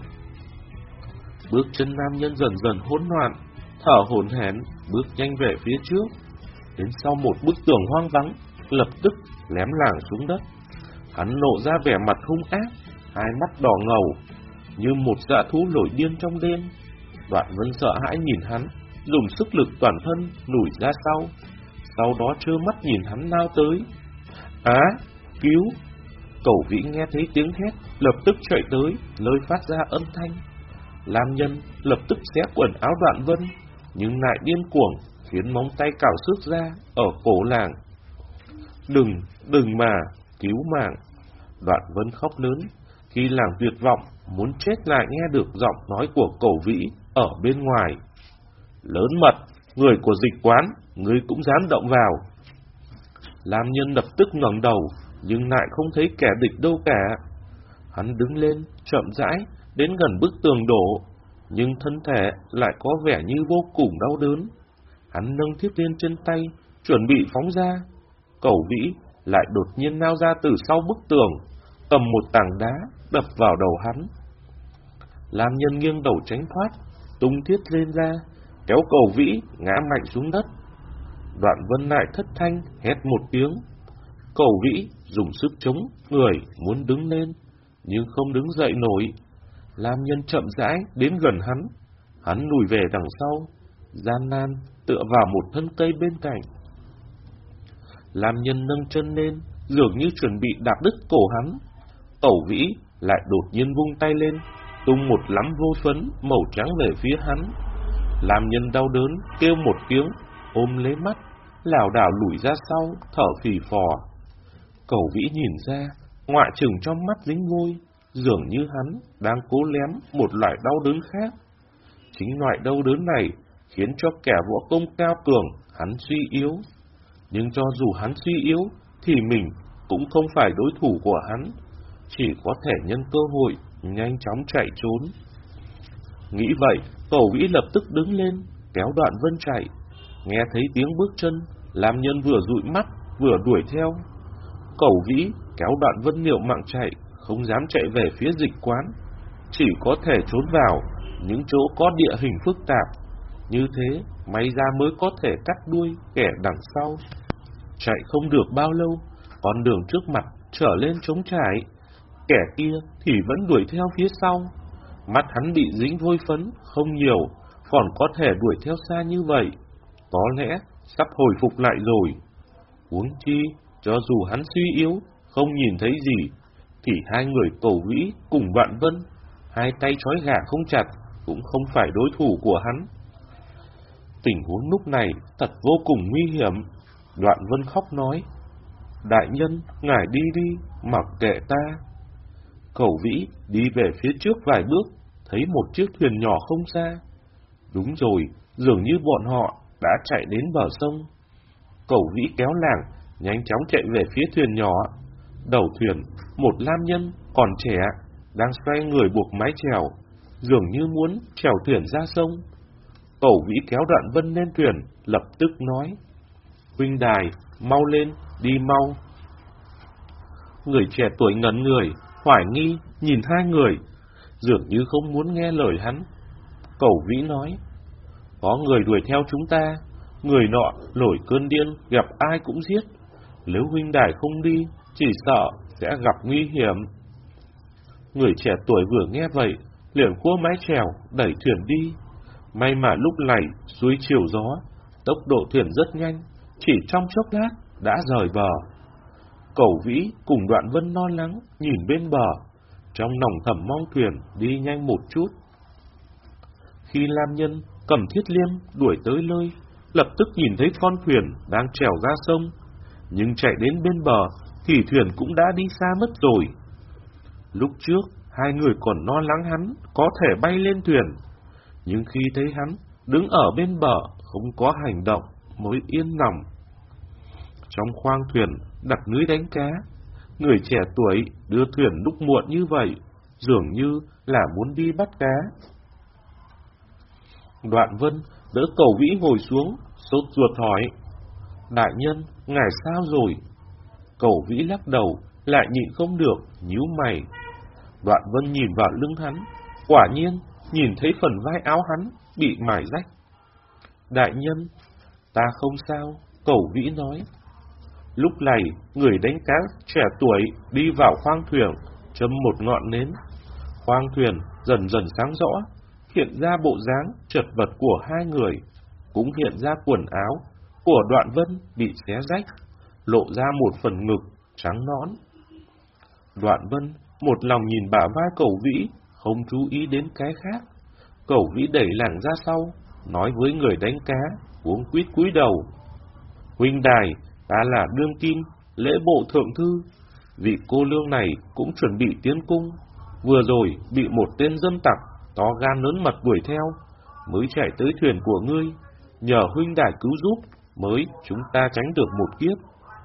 Bước chân nam nhân dần dần hỗn loạn, thở hổn hển bước nhanh về phía trước. Đến sau một bức tường hoang vắng, lập tức lém lảng xuống đất. Hắn lộ ra vẻ mặt hung ác, hai mắt đỏ ngầu, như một dã thú nổi điên trong đêm. Đoạn Vân sợ hãi nhìn hắn, dùng sức lực toàn thân lùi ra sau, sau đó trơ mắt nhìn hắn lao tới. Á, cứu! Cẩu Vĩ nghe thấy tiếng hét, lập tức chạy tới, nơi phát ra âm thanh. Lam Nhân lập tức xé quần áo Đoạn Vân, nhưng lại điên cuồng, khiến móng tay cào xước ra ở cổ làng. Đừng, đừng mà, cứu mạng! Đoạn Vân khóc lớn, khi làng tuyệt vọng, muốn chết lại nghe được giọng nói của Cẩu Vĩ ở bên ngoài. Lớn mật, người của dịch quán, ngươi cũng dám động vào. Lam Nhân lập tức ngẩng đầu, nhưng lại không thấy kẻ địch đâu cả. Hắn đứng lên, chậm rãi, đến gần bức tường đổ, nhưng thân thể lại có vẻ như vô cùng đau đớn. Hắn nâng Thiết Liên trên tay, chuẩn bị phóng ra. Cẩu Vĩ lại đột nhiên lao ra từ sau bức tường, cầm một tảng đá đập vào đầu hắn. Lam Nhân nghiêng đầu tránh thoát, tung Thiết Liên ra, kéo Cẩu Vĩ ngã mạnh xuống đất. Đoạn Vân lại thất thanh hét một tiếng. Cẩu Vĩ dùng sức chống người muốn đứng lên, nhưng không đứng dậy nổi. Lam Nhân chậm rãi đến gần hắn, hắn lùi về đằng sau, gian nan tựa vào một thân cây bên cạnh. Lam Nhân nâng chân lên, dường như chuẩn bị đạp đứt cổ hắn. Cẩu Vĩ lại đột nhiên vung tay lên, tung một lắm vô phấn màu trắng về phía hắn. Lam Nhân đau đớn kêu một tiếng, ôm lấy mắt, lảo đảo lùi ra sau, thở phì phò. Cẩu Vĩ nhìn ra, ngoại trừng trong mắt dính vôi, dường như hắn đang cố lém một loại đau đớn khác. Chính loại đau đớn này khiến cho kẻ võ công cao cường hắn suy yếu. Nhưng cho dù hắn suy yếu, thì mình cũng không phải đối thủ của hắn, chỉ có thể nhân cơ hội nhanh chóng chạy trốn. Nghĩ vậy, Cẩu Vĩ lập tức đứng lên, kéo Đoạn Vân chạy. Nghe thấy tiếng bước chân, Lam Nhân vừa dụi mắt, vừa đuổi theo. Cẩu Vĩ kéo Đoạn Vân liều mạng chạy, không dám chạy về phía dịch quán, chỉ có thể trốn vào những chỗ có địa hình phức tạp. Như thế, may ra mới có thể cắt đuôi kẻ đằng sau. Chạy không được bao lâu, con đường trước mặt trở lên trống trải. Kẻ kia thì vẫn đuổi theo phía sau. Mắt hắn bị dính vôi phấn không nhiều, còn có thể đuổi theo xa như vậy, có lẽ sắp hồi phục lại rồi. Huống chi, cho dù hắn suy yếu, không nhìn thấy gì, thì hai người Cẩu Vĩ cùng Đoạn Vân, hai tay trói gà không chặt, cũng không phải đối thủ của hắn. Tình huống lúc này thật vô cùng nguy hiểm. Đoạn Vân khóc nói: Đại nhân, ngài đi đi, mặc kệ ta. Cẩu Vĩ đi về phía trước vài bước, thấy một chiếc thuyền nhỏ không xa. Đúng rồi, dường như bọn họ đã chạy đến bờ sông. Cẩu Vĩ kéo làng, nhanh chóng chạy về phía thuyền nhỏ. Đầu thuyền, một nam nhân còn trẻ đang xoay người buộc mái chèo, dường như muốn chèo thuyền ra sông. Cẩu Vĩ kéo Đoạn Vân lên thuyền, lập tức nói: Huynh đài, mau lên, đi mau. Người trẻ tuổi ngẩn người, hoài nghi nhìn hai người, dường như không muốn nghe lời hắn. Cẩu Vĩ nói: Có người đuổi theo chúng ta, người nọ nổi cơn điên, gặp ai cũng giết. Nếu huynh đài không đi, chỉ sợ sẽ gặp nguy hiểm. Người trẻ tuổi vừa nghe vậy, liền khua mái chèo đẩy thuyền đi. May mà lúc này xuôi chiều gió, tốc độ thuyền rất nhanh, chỉ trong chốc lát đã rời bờ. Cẩu Vĩ cùng Đoạn Vân lo lắng nhìn bên bờ, trong lòng thầm mong thuyền đi nhanh một chút. Khi Lam Nhân cầm Thiết Liêm đuổi tới nơi, lập tức nhìn thấy con thuyền đang trèo ra sông, nhưng chạy đến bên bờ thì thuyền cũng đã đi xa mất rồi. Lúc trước hai người còn lo lắng hắn có thể bay lên thuyền, nhưng khi thấy hắn đứng ở bên bờ không có hành động mới yên lòng. Trong khoang thuyền đặt lưới đánh cá, người trẻ tuổi đưa thuyền lúc muộn như vậy, dường như là muốn đi bắt cá. Đoạn Vân đỡ Cẩu Vĩ ngồi xuống, sốt ruột hỏi: Đại nhân, ngài sao rồi? Cẩu Vĩ lắc đầu, lại nhịn không được, nhíu mày. Đoạn Vân nhìn vào lưng hắn, quả nhiên nhìn thấy phần vai áo hắn bị mài rách. Đại nhân, ta không sao, Cẩu Vĩ nói. Lúc này, người đánh cá trẻ tuổi đi vào khoang thuyền, châm một ngọn nến. Khoang thuyền dần dần sáng rõ, hiện ra bộ dáng chật vật của hai người, cũng hiện ra quần áo của Đoạn Vân bị xé rách, lộ ra một phần ngực trắng nõn. Đoạn Vân một lòng nhìn bả vai Cẩu Vĩ, không chú ý đến cái khác. Cẩu Vĩ đẩy lảng ra sau, nói với người đánh cá, cuống quýt cúi đầu: Huynh đài, ta là đương kim lễ bộ thượng thư, vị cô lương này cũng chuẩn bị tiến cung, vừa rồi bị một tên dâm tặc to gan lớn mật đuổi theo, mới chạy tới thuyền của ngươi, nhờ huynh đài cứu giúp mới chúng ta tránh được một kiếp.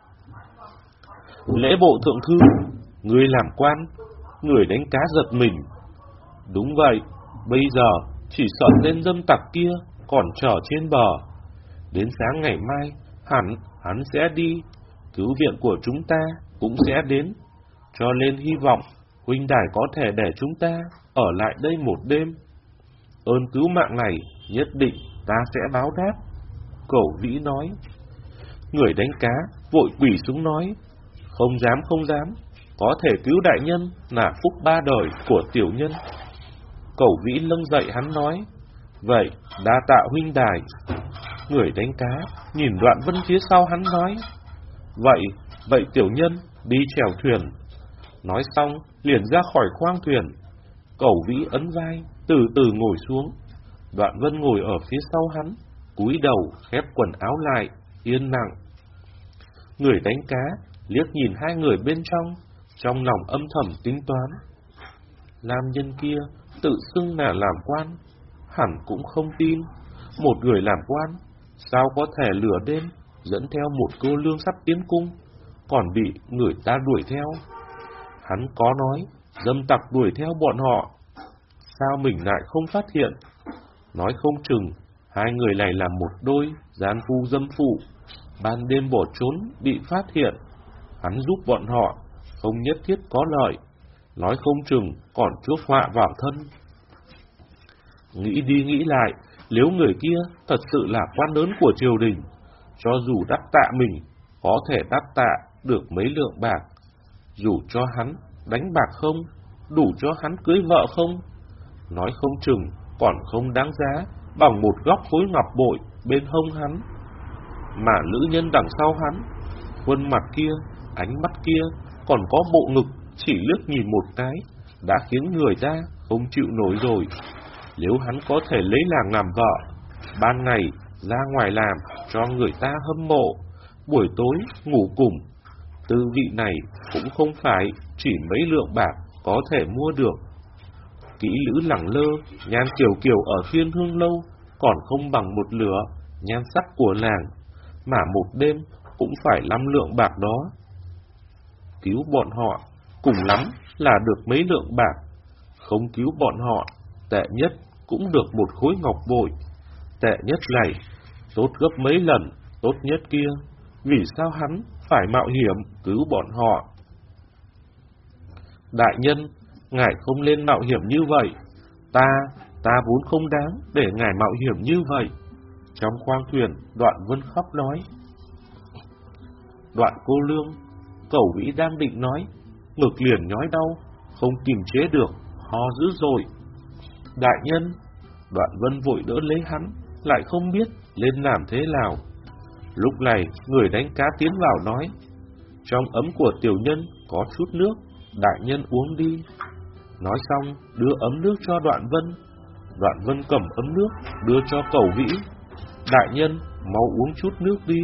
Lễ bộ thượng thư, ngươi làm quan? Người đánh cá giật mình. Đúng vậy, bây giờ chỉ sợ tên dâm tặc kia còn chờ trên bờ. Đến sáng ngày mai, hẳn hắn sẽ đi, cứu viện của chúng ta cũng sẽ đến, cho nên hy vọng huynh đài có thể để chúng ta ở lại đây một đêm. Ơn cứu mạng này nhất định ta sẽ báo đáp. Cẩu Vĩ nói. Người đánh cá vội quỳ xuống nói: Không dám không dám, có thể cứu đại nhân là phúc ba đời của tiểu nhân. Cẩu Vĩ lâng dậy hắn nói: Vậy đa tạ huynh đài. Người đánh cá nhìn Đoạn Vân phía sau hắn nói: Vậy, vậy tiểu nhân đi chèo thuyền. Nói xong liền ra khỏi khoang thuyền. Cẩu Vĩ ấn vai, từ từ ngồi xuống. Đoạn Vân ngồi ở phía sau hắn, cúi đầu khép quần áo lại, yên lặng. Người đánh cá liếc nhìn hai người bên trong, trong lòng âm thầm tính toán. Nam nhân kia tự xưng là làm quan, hẳn cũng không tin. Một người làm quan sao có thể lừa đêm dẫn theo một cô lương sắp tiến cung, còn bị người ta đuổi theo. Hắn có nói dâm tặc đuổi theo bọn họ, sao mình lại không phát hiện? Nói không chừng hai người này là một đôi gian phu dâm phụ, ban đêm bỏ trốn bị phát hiện. Hắn giúp bọn họ không nhất thiết có lợi, nói không chừng còn chuốc họa vào thân. Nghĩ đi nghĩ lại, nếu người kia thật sự là quan lớn của triều đình, cho dù đáp tạ mình, có thể đáp tạ được mấy lượng bạc. Dù cho hắn đánh bạc không, đủ cho hắn cưới vợ không, nói không chừng còn không đáng giá bằng một góc khối ngọc bội bên hông hắn. Mà nữ nhân đằng sau hắn, khuôn mặt kia, ánh mắt kia, còn có bộ ngực chỉ liếc nhìn một cái đã khiến người ta không chịu nổi rồi. Nếu hắn có thể lấy nàng làm vợ, ban ngày ra ngoài làm cho người ta hâm mộ, buổi tối ngủ cùng, tư vị này cũng không phải chỉ mấy lượng bạc có thể mua được. Kỹ lữ lẳng lơ, nhan kiều kiều ở Thiên Hương Lâu còn không bằng một lửa nhan sắc của nàng, mà một đêm cũng phải năm lượng bạc đó. Cứu bọn họ cùng lắm là được mấy lượng bạc, không cứu bọn họ tệ nhất cũng được một khối ngọc bội. Tệ nhất này tốt gấp mấy lần tốt nhất kia, vì sao hắn phải mạo hiểm cứu bọn họ? Đại nhân, ngài không nên mạo hiểm như vậy. Ta, ta vốn không đáng để ngài mạo hiểm như vậy. Trong khoang thuyền, Đoạn Vân khóc nói. Đoạn cô lương, Cẩu Vĩ đang định nói, ngực liền nhói đau, không kiềm chế được, ho dữ dội. Đại nhân, Đoạn Vân vội đỡ lấy hắn, lại không biết lên làm thế nào. Lúc này, người đánh cá tiến vào nói: trong ấm của tiểu nhân có chút nước, đại nhân uống đi. Nói xong, đưa ấm nước cho Đoạn Vân. Đoạn Vân cầm ấm nước, đưa cho Cẩu Vĩ. Đại nhân, mau uống chút nước đi.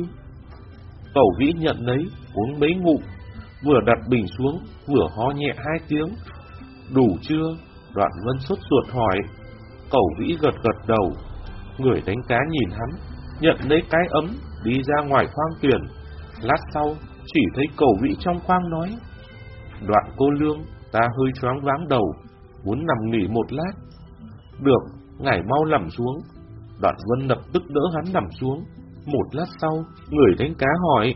Cẩu Vĩ nhận lấy, uống mấy ngụm, vừa đặt bình xuống, vừa ho nhẹ hai tiếng. Đủ chưa? Đoạn Vân sốt ruột hỏi. Cẩu Vĩ gật gật đầu. Người đánh cá nhìn hắn, nhận lấy cái ấm, đi ra ngoài khoang thuyền. Lát sau, chỉ thấy Cẩu Vĩ trong khoang nói: Đoạn cô lương, ta hơi choáng váng đầu, muốn nằm nghỉ một lát. Được, ngài mau nằm xuống. Đoạn Vân lập tức đỡ hắn nằm xuống. Một lát sau, người đánh cá hỏi: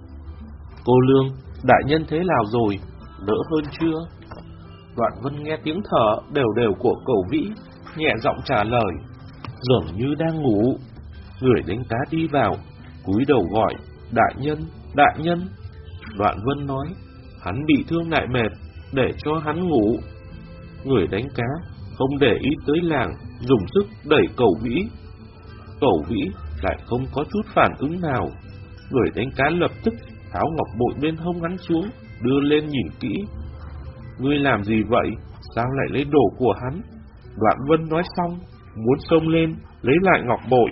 Cô lương, đại nhân thế nào rồi, đỡ hơn chưa? Đoạn Vân nghe tiếng thở đều đều của Cẩu Vĩ, nhẹ giọng trả lời: dường như đang ngủ. Người đánh cá đi vào, cúi đầu gọi: Đại nhân, đại nhân. Đoạn Vân nói: hắn bị thương lại mệt, để cho hắn ngủ. Người đánh cá không để ý tới làng, dùng sức đẩy Cẩu Vĩ. Cẩu Vĩ lại không có chút phản ứng nào. Người đánh cá lập tức tháo ngọc bội bên hông hắn xuống, đưa lên nhìn kỹ. Ngươi làm gì vậy? Sao lại lấy đồ của hắn? Đoạn Vân nói xong, muốn xông lên lấy lại ngọc bội.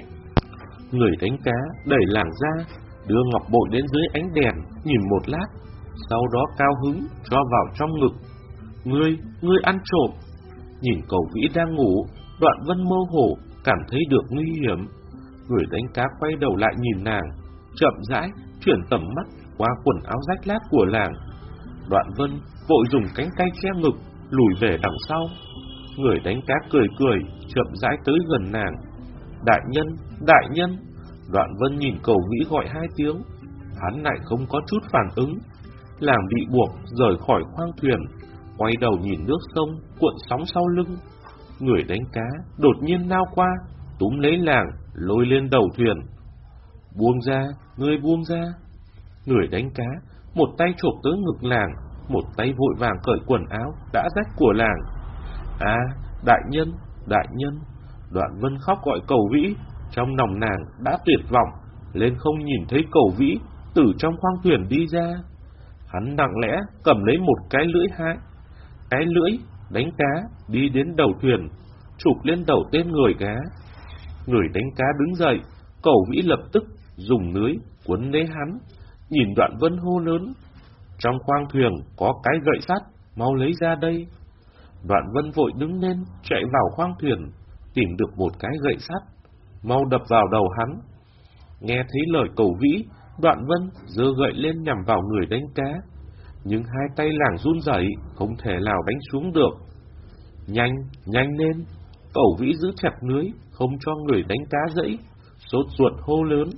Người đánh cá đẩy làng ra, đưa ngọc bội đến dưới ánh đèn, nhìn một lát, sau đó cao hứng cho vào trong ngực. Ngươi, ngươi ăn trộm. Nhìn Cẩu Vĩ đang ngủ, Đoạn Vân mơ hồ cảm thấy được nguy hiểm. Người đánh cá quay đầu lại nhìn nàng, chậm rãi chuyển tầm mắt qua quần áo rách lát của nàng. Đoạn Vân vội dùng cánh tay che ngực, lùi về đằng sau. Người đánh cá cười cười, chậm rãi tới gần nàng. Đại nhân, đại nhân. Đoạn Vân nhìn Cẩu Vĩ gọi hai tiếng, hắn lại không có chút phản ứng. Làng bị buộc rời khỏi khoang thuyền, quay đầu nhìn nước sông cuộn sóng sau lưng. Người đánh cá đột nhiên lao qua, túm lấy làng, lôi lên đầu thuyền. Buông ra, ngươi buông ra. Người đánh cá một tay chộp tới ngực làng, một tay vội vàng cởi quần áo đã rách của làng. À, đại nhân, đại nhân. Đoạn Vân khóc gọi Cẩu Vĩ, trong lòng nàng đã tuyệt vọng, lên không nhìn thấy Cẩu Vĩ từ trong khoang thuyền đi ra. Hắn nặng lẽ cầm lấy một cái lưỡi hai, cái lưỡi đánh cá đi đến đầu thuyền, chụp lên đầu tên người cá. Người đánh cá đứng dậy, Cẩu Vĩ lập tức dùng lưới quấn lấy hắn, nhìn Đoạn Vân hô lớn: trong khoang thuyền có cái gậy sắt, mau lấy ra đây. Đoạn Vân vội đứng lên, chạy vào khoang thuyền, tìm được một cái gậy sắt, mau đập vào đầu hắn. Nghe thấy lời Cẩu Vĩ, Đoạn Vân giơ gậy lên nhằm vào người đánh cá, nhưng hai tay làng run rẩy, không thể nào đánh xuống được. Nhanh, nhanh lên! Cẩu Vĩ giữ chặt lưới, không cho người đánh cá dẫy, sốt ruột hô lớn.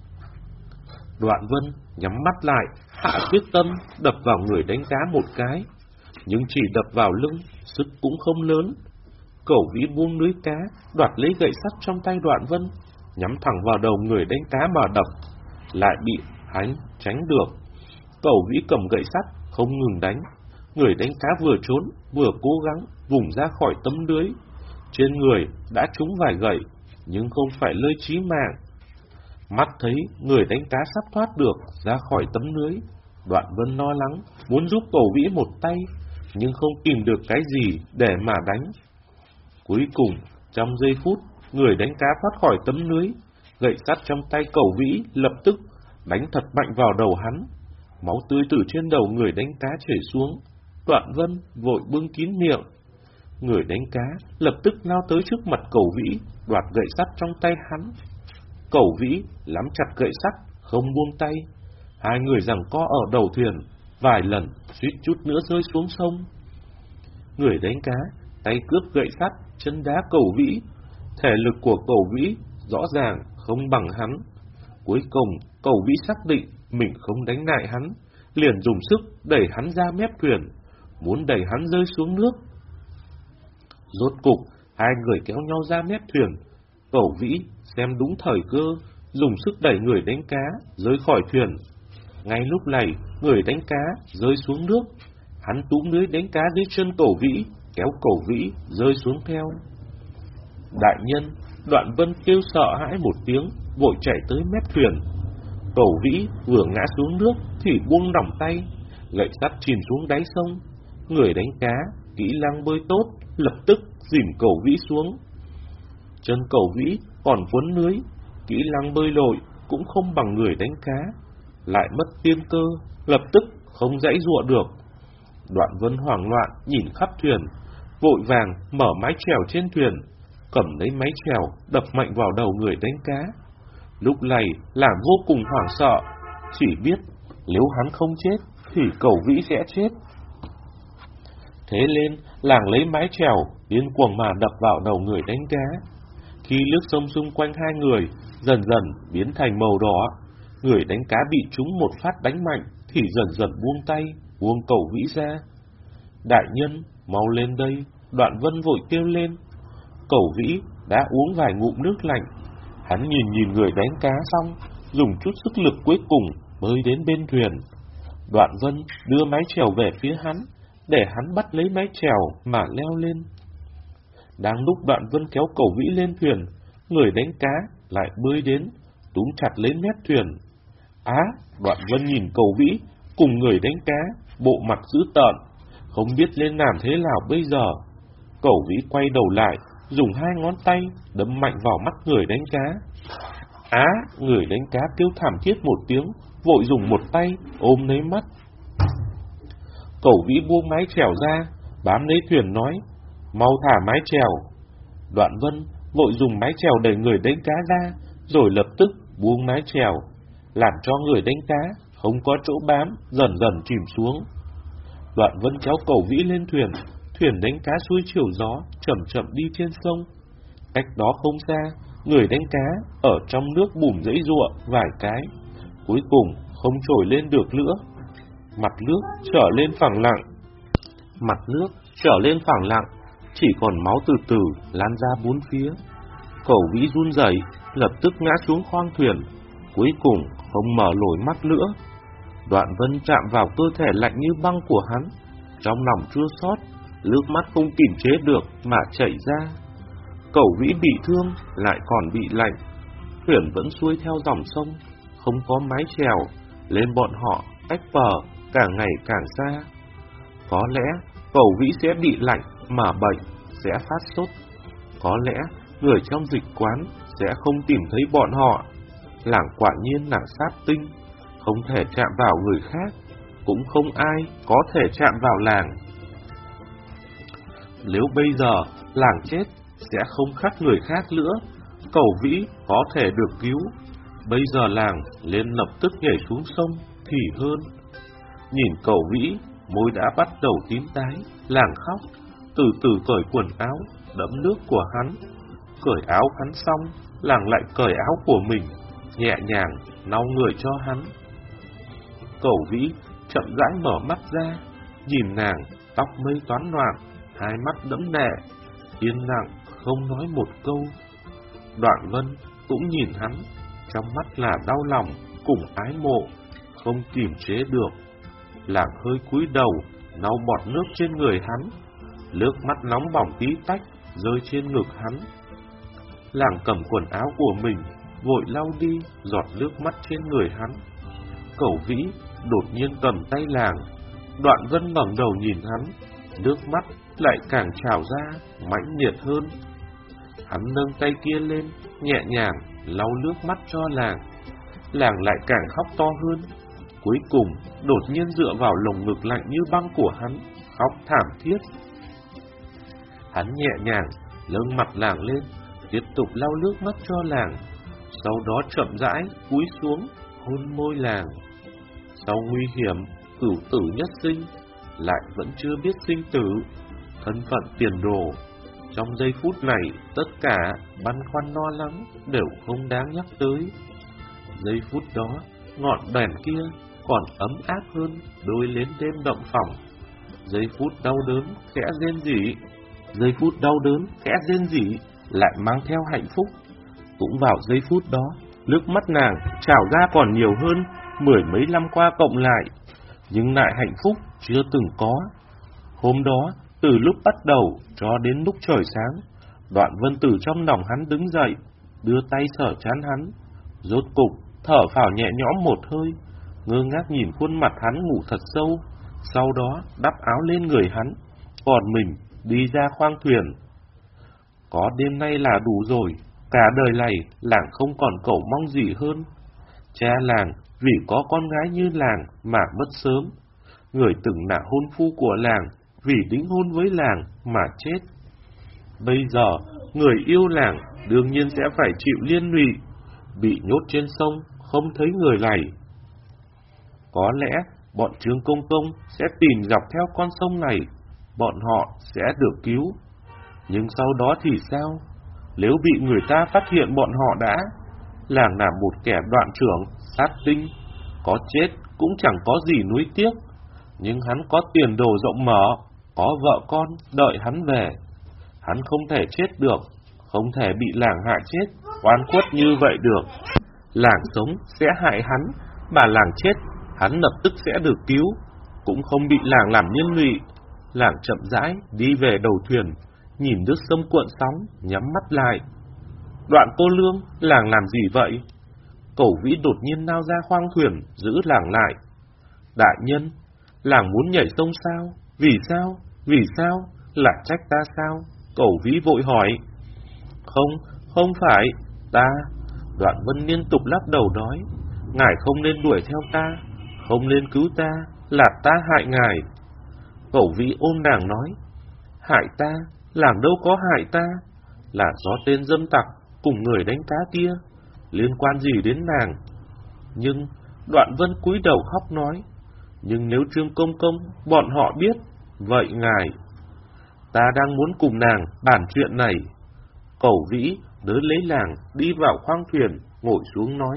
Đoạn Vân nhắm mắt lại, hạ quyết tâm đập vào người đánh cá một cái, nhưng chỉ đập vào lưng, sức cũng không lớn. Cẩu Vĩ buông lưới cá, đoạt lấy gậy sắt trong tay Đoạn Vân, nhắm thẳng vào đầu người đánh cá mà đập, lại bị hắn tránh được. Cẩu Vĩ cầm gậy sắt không ngừng đánh, người đánh cá vừa trốn vừa cố gắng vùng ra khỏi tấm lưới. Trên người đã trúng vài gậy, nhưng không phải lơi chí mạng. Mắt thấy người đánh cá sắp thoát được ra khỏi tấm lưới, Đoạn Vân lo lắng muốn giúp Cẩu Vĩ một tay, nhưng không tìm được cái gì để mà đánh. Cuối cùng, trong giây phút người đánh cá thoát khỏi tấm lưới, gậy sắt trong tay Cẩu Vĩ lập tức đánh thật mạnh vào đầu hắn. Máu tươi từ trên đầu người đánh cá chảy xuống. Đoạn Vân vội bưng kín miệng. Người đánh cá lập tức lao tới trước mặt Cẩu Vĩ, đoạt gậy sắt trong tay hắn. Cẩu Vĩ nắm chặt gậy sắt không buông tay. Hai người giằng co ở đầu thuyền, vài lần suýt chút nữa rơi xuống sông. Người đánh cá tay cướp gậy sắt, chân đá Cẩu Vĩ. Thể lực của Cẩu Vĩ rõ ràng không bằng hắn. Cuối cùng Cẩu Vĩ xác định mình không đánh lại hắn, liền dùng sức đẩy hắn ra mép thuyền, muốn đẩy hắn rơi xuống nước. Rốt cục hai người kéo nhau ra mép thuyền. Cẩu Vĩ xem đúng thời cơ, dùng sức đẩy người đánh cá rơi khỏi thuyền. Ngay lúc này người đánh cá rơi xuống nước, hắn túm lưới đánh cá dưới chân Cẩu Vĩ, kéo Cẩu Vĩ rơi xuống theo. Đại nhân! Đoạn Vân kêu sợ hãi một tiếng, vội chạy tới mép thuyền. Cẩu Vĩ vừa ngã xuống nước thì buông lỏng tay, gậy sắt chìm xuống đáy sông. Người đánh cá kỹ năng bơi tốt lập tức dìm Cẩu Vĩ xuống. Chân Cẩu Vĩ còn quấn lưới, kỹ năng bơi lội cũng không bằng người đánh cá, lại mất tiên cơ, lập tức không dãy giụa được. Đoạn Vân hoảng loạn nhìn khắp thuyền, vội vàng mở mái chèo trên thuyền, cầm lấy mái chèo đập mạnh vào đầu người đánh cá. Lúc này làm vô cùng hoảng sợ, chỉ biết nếu hắn không chết thì Cẩu Vĩ sẽ chết. Thế nên làng lấy mái chèo điên cuồng mà đập vào đầu người đánh cá. Khi nước sông xung quanh hai người dần dần biến thành màu đỏ, người đánh cá bị trúng một phát đánh mạnh thì dần dần buông tay, buông Cẩu Vĩ ra. Đại nhân, mau lên đây! Đoạn Vân vội kêu lên. Cẩu Vĩ đã uống vài ngụm nước lạnh, hắn nhìn nhìn người đánh cá xong, dùng chút sức lực cuối cùng bơi đến bên thuyền. Đoạn Vân đưa mái chèo về phía hắn, để hắn bắt lấy mái chèo mà leo lên. Đang lúc Đoạn Vân kéo Cẩu Vĩ lên thuyền, người đánh cá lại bơi đến, túm chặt lấy mép thuyền. Á, Đoạn Vân nhìn Cẩu Vĩ cùng người đánh cá, bộ mặt dữ tợn, không biết nên làm thế nào bây giờ. Cẩu Vĩ quay đầu lại, dùng hai ngón tay đấm mạnh vào mắt người đánh cá. Á, người đánh cá kêu thảm thiết một tiếng, vội dùng một tay ôm lấy mắt. Cẩu Vĩ buông mái chèo ra, bám lấy thuyền nói, mau thả mái chèo. Đoạn Vân vội dùng mái chèo đẩy người đánh cá ra, rồi lập tức buông mái chèo, làm cho người đánh cá không có chỗ bám, dần dần chìm xuống. Đoạn Vân kéo Cẩu Vĩ lên thuyền, thuyền đánh cá xuôi chiều gió, chậm chậm đi trên sông. Cách đó không xa, người đánh cá ở trong nước bùm giãy giụa vài cái, cuối cùng không trồi lên được nữa. Mặt nước trở lên phẳng lặng, mặt nước trở lên phẳng lặng, chỉ còn máu từ từ lan ra bốn phía. Cẩu Vĩ run rẩy, lập tức ngã xuống khoang thuyền, cuối cùng không mở nổi mắt nữa. Đoạn Vân chạm vào cơ thể lạnh như băng của hắn, trong lòng chua xót, nước mắt không kiềm chế được mà chảy ra. Cẩu Vĩ bị thương lại còn bị lạnh, thuyền vẫn xuôi theo dòng sông, không có mái chèo, lên bọn họ cách bờ càng ngày càng xa. Có lẽ Cẩu Vĩ sẽ bị lạnh mà bệnh, sẽ phát sốt. Có lẽ người trong dịch quán sẽ không tìm thấy bọn họ. Làng quả nhiên là sát tinh, không thể chạm vào người khác, cũng không ai có thể chạm vào làng. Nếu bây giờ làng chết, sẽ không khác người khác nữa, Cẩu Vĩ có thể được cứu. Bây giờ làng lên lập tức nhảy xuống sông thì hơn. Nhìn Cẩu Vĩ, môi đã bắt đầu tím tái, làng khóc, từ từ cởi quần áo, đẫm nước của hắn. Cởi áo hắn xong, làng lại cởi áo của mình, nhẹ nhàng lau người cho hắn. Cẩu Vĩ chậm rãi mở mắt ra, nhìn nàng, tóc mây toán loạn, hai mắt đẫm lệ, yên lặng không nói một câu. Đoạn Vân cũng nhìn hắn, trong mắt là đau lòng cùng ái mộ, không kiềm chế được. Làng hơi cúi đầu, lau bọt nước trên người hắn, nước mắt nóng bỏng tí tách rơi trên ngực hắn. Làng cầm quần áo của mình, vội lau đi giọt nước mắt trên người hắn. Cẩu Vĩ đột nhiên cầm tay làng. Đoạn Vân ngẩng đầu nhìn hắn, nước mắt lại càng trào ra, mãnh liệt hơn. Hắn nâng tay kia lên, nhẹ nhàng lau nước mắt cho làng. Làng lại càng khóc to hơn. Cuối cùng đột nhiên dựa vào lồng ngực lạnh như băng của hắn, khóc thảm thiết. Hắn nhẹ nhàng nâng mặt làng lên, tiếp tục lau nước mắt cho làng, sau đó chậm rãi cúi xuống hôn môi làng. Sau nguy hiểm cửu tử nhất sinh, lại vẫn chưa biết sinh tử, thân phận tiền đồ. Trong giây phút này, tất cả băn khoăn lo lắng đều không đáng nhắc tới. Giây phút đó, ngọn đèn kia còn ấm áp hơn đôi nến đêm động phòng. Giây phút đau đớn khẽ rên rỉ, giây phút đau đớn khẽ rên rỉ lại mang theo hạnh phúc. Cũng vào giây phút đó, nước mắt nàng trào ra còn nhiều hơn mười mấy năm qua cộng lại, nhưng lại hạnh phúc chưa từng có. Hôm đó, từ lúc bắt đầu cho đến lúc trời sáng, Đoạn Vân từ trong lòng hắn đứng dậy, đưa tay sờ trán hắn. Rốt cục, thở phào nhẹ nhõm một hơi, ngơ ngác nhìn khuôn mặt hắn ngủ thật sâu, sau đó đắp áo lên người hắn, còn mình đi ra khoang thuyền. Có đêm nay là đủ rồi, cả đời này làng không còn cầu mong gì hơn. Cha làng vì có con gái như làng mà mất sớm, người từng là hôn phu của làng vì đính hôn với làng mà chết. Bây giờ, người yêu làng đương nhiên sẽ phải chịu liên lụy, bị nhốt trên sông, không thấy người này. Có lẽ, bọn Trương Công Công sẽ tìm dọc theo con sông này, bọn họ sẽ được cứu. Nhưng sau đó thì sao? Nếu bị người ta phát hiện bọn họ đã, làng là một kẻ đoạn trưởng, sát tinh, có chết cũng chẳng có gì nuối tiếc. Nhưng hắn có tiền đồ rộng mở, có vợ con đợi hắn về. Hắn không thể chết được, không thể bị làng hại chết, oan khuất như vậy được. Làng sống sẽ hại hắn, mà làng chết, hắn lập tức sẽ được cứu, cũng không bị làng làm liên lụy. Làng chậm rãi đi về đầu thuyền, nhìn nước sông cuộn sóng, nhắm mắt lại. Đoạn cô lương, làng làm gì vậy? Cẩu Vĩ đột nhiên nao ra khoang thuyền, giữ làng lại. Đại nhân, làng muốn nhảy sông sao? Vì sao? Vì sao? Là trách ta sao? Cẩu Vĩ vội hỏi. Không, không phải, ta... Đoạn Vân liên tục lắc đầu nói. Ngài không nên đuổi theo ta, không nên cứu ta, là ta hại ngài. Cẩu Vĩ ôm nàng nói. Hại ta? Làng đâu có hại ta, là do tên dâm tặc cùng người đánh cá kia, liên quan gì đến nàng? Nhưng Đoạn Vân cúi đầu khóc nói, nhưng nếu Trương Công Công bọn họ biết, vậy ngài, ta đang muốn cùng nàng bàn chuyện này. Cẩu Vĩ đỡ lấy làng đi vào khoang thuyền, ngồi xuống nói,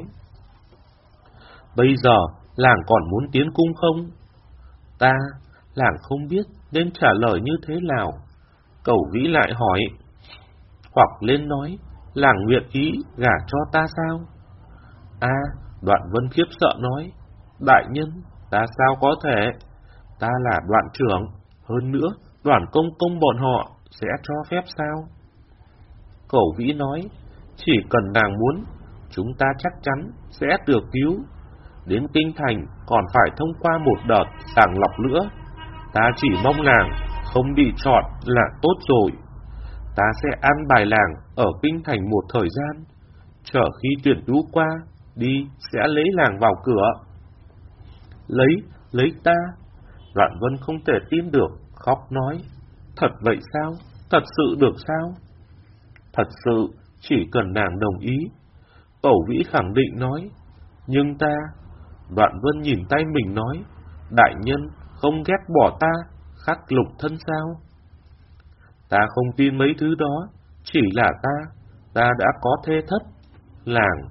bây giờ làng còn muốn tiến cung không? Ta, làng không biết nên trả lời như thế nào. Cẩu Vĩ lại hỏi, hoặc lên nói, làng nguyện ý gả cho ta sao? A, à, Đoạn Vân khiếp sợ nói, đại nhân, ta sao có thể? Ta là Đoạn trưởng, hơn nữa, Đoạn Công Công bọn họ sẽ cho phép sao? Cẩu Vĩ nói, chỉ cần nàng muốn, chúng ta chắc chắn sẽ được cứu. Đến kinh thành còn phải thông qua một đợt sàng lọc nữa. Ta chỉ mong nàng không bị chọn là tốt rồi. Ta sẽ an bài làng ở kinh thành một thời gian, chờ khi tuyển tú qua, đi sẽ lấy làng vào cửa. Lấy, lấy ta? Đoạn Vân không thể tin được, khóc nói, thật vậy sao? Thật sự được sao? Thật sự, chỉ cần nàng đồng ý. Cẩu Vĩ khẳng định nói, nhưng ta... Đoạn Vân nhìn tay mình nói, đại nhân không ghét bỏ ta, khắc lục thân sao? Ta không tin mấy thứ đó, chỉ là ta, ta đã có thê thất, làng.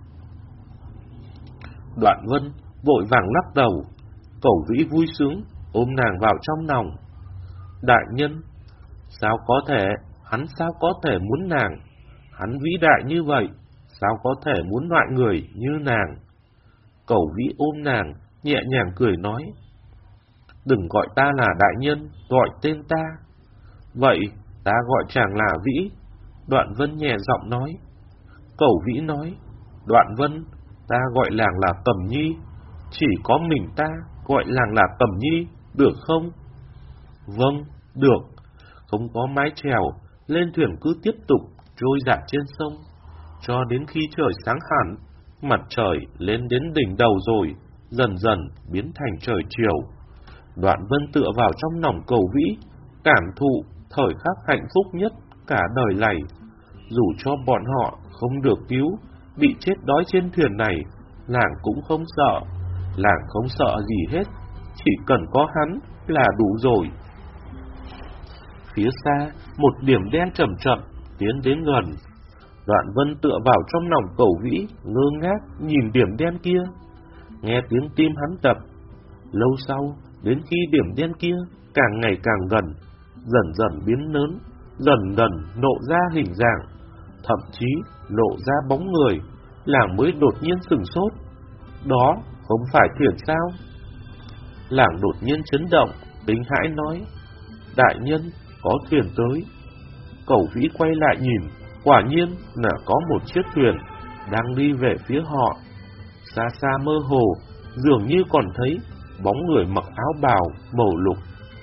Đoạn Vân vội vàng lắc đầu, Cẩu Vĩ vui sướng, ôm nàng vào trong lòng. Đại nhân, sao có thể, hắn sao có thể muốn nàng? Hắn vĩ đại như vậy, sao có thể muốn loại người như nàng? Cẩu Vĩ ôm nàng, nhẹ nhàng cười nói, đừng gọi ta là đại nhân, gọi tên ta. Vậy, ta gọi chàng là Vĩ. Đoạn Vân nhẹ giọng nói. Cẩu Vĩ nói, Đoạn Vân, ta gọi làng là Cẩm Nhi, chỉ có mình ta gọi làng là Cẩm Nhi, được không? Vâng, được. Không có mái chèo, lên thuyền cứ tiếp tục trôi dạt trên sông, cho đến khi trời sáng hẳn, mặt trời lên đến đỉnh đầu rồi, dần dần biến thành trời chiều. Đoạn Vân tựa vào trong lòng Cẩu Vĩ, cảm thụ thời khắc hạnh phúc nhất cả đời này. Dù cho bọn họ không được cứu, bị chết đói trên thuyền này, làng cũng không sợ. Làng không sợ gì hết, chỉ cần có hắn là đủ rồi. Phía xa, một điểm đen chậm chậm tiến đến gần. Đoạn Vân tựa vào trong lòng Cẩu Vĩ, ngơ ngác nhìn điểm đen kia, nghe tiếng tim hắn đập. Lâu sau, đến khi điểm đen kia càng ngày càng gần, dần dần biến lớn, dần dần lộ ra hình dạng, thậm chí lộ ra bóng người, làng mới đột nhiên sửng sốt. Đó không phải thuyền sao? Làng đột nhiên chấn động, kinh hãi nói, đại nhân, có thuyền tới. Cẩu Vĩ quay lại nhìn, quả nhiên là có một chiếc thuyền đang đi về phía họ. xa xa mơ hồ, dường như còn thấy bóng người mặc áo bào màu lục.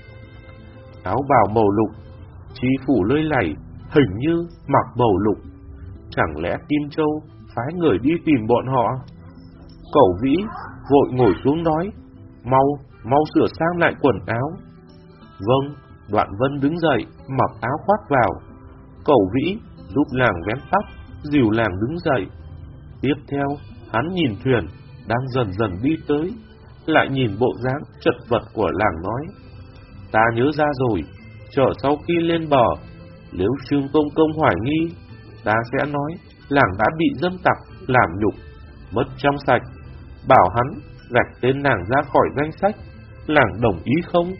Áo bào màu lục, chi phủ lơi lẩy, hình như mặc màu lục. Chẳng lẽ Kim Châu phái người đi tìm bọn họ? Cẩu Vĩ vội ngồi xuống nói, mau, mau sửa sang lại quần áo. Vâng, Đoạn Vân đứng dậy, mặc áo khoác vào. Cẩu Vĩ giúp làng vén tóc, dìu làng đứng dậy. Tiếp theo, hắn nhìn thuyền đang dần dần đi tới, lại nhìn bộ dáng chật vật của làng nói, ta nhớ ra rồi, chờ sau khi lên bờ, nếu Trương Công Công hoài nghi, ta sẽ nói làng đã bị dâm tặc làm nhục, mất trong sạch, bảo hắn gạch tên nàng ra khỏi danh sách. Làng đồng ý không?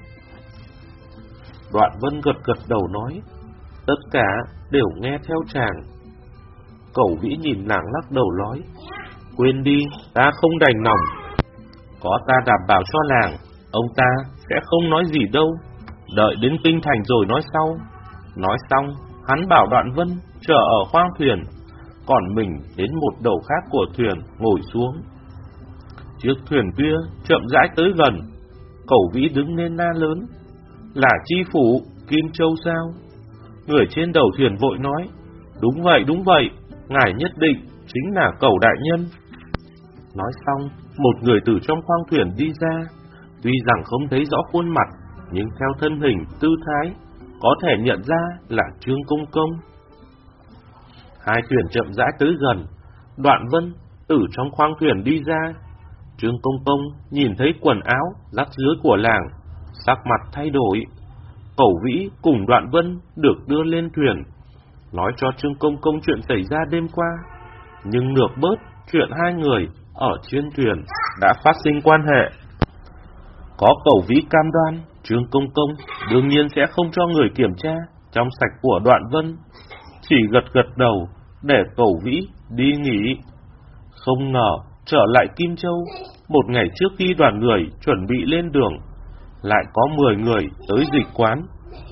Đoạn Vân gật gật đầu nói, tất cả đều nghe theo chàng. Cẩu Vĩ nhìn làng lắc đầu nói, quên đi, ta không đành lòng. Có ta đảm bảo cho làng, ông ta sẽ không nói gì đâu, đợi đến kinh thành rồi nói sau. Nói xong, hắn bảo Đoạn Vân chờ ở khoang thuyền, còn mình đến một đầu khác của thuyền ngồi xuống. Chiếc thuyền kia chậm rãi tới gần, Cẩu Vĩ đứng lên la lớn, là chi phủ Kim Châu sao? Người trên đầu thuyền vội nói, đúng vậy, đúng vậy, ngài nhất định chính là Cẩu đại nhân. Nói xong, một người từ trong khoang thuyền đi ra, tuy rằng không thấy rõ khuôn mặt, nhưng theo thân hình, tư thái, có thể nhận ra là Trương Công Công. Hai thuyền chậm rãi tới gần, Đoạn Vân từ trong khoang thuyền đi ra. Trương Công Công nhìn thấy quần áo rách rưới của làng, sắc mặt thay đổi. Cẩu Vĩ cùng Đoạn Vân được đưa lên thuyền, nói cho Trương Công Công chuyện xảy ra đêm qua, nhưng lược bớt chuyện hai người ở trên thuyền đã phát sinh quan hệ. Có Cẩu Vĩ cam đoan, Trương Công Công đương nhiên sẽ không cho người kiểm tra trong sạch của Đoạn Vân, chỉ gật gật đầu để Cẩu Vĩ đi nghỉ. Không ngờ trở lại Kim Châu, một ngày trước khi đoàn người chuẩn bị lên đường, lại có mười người tới dịch quán.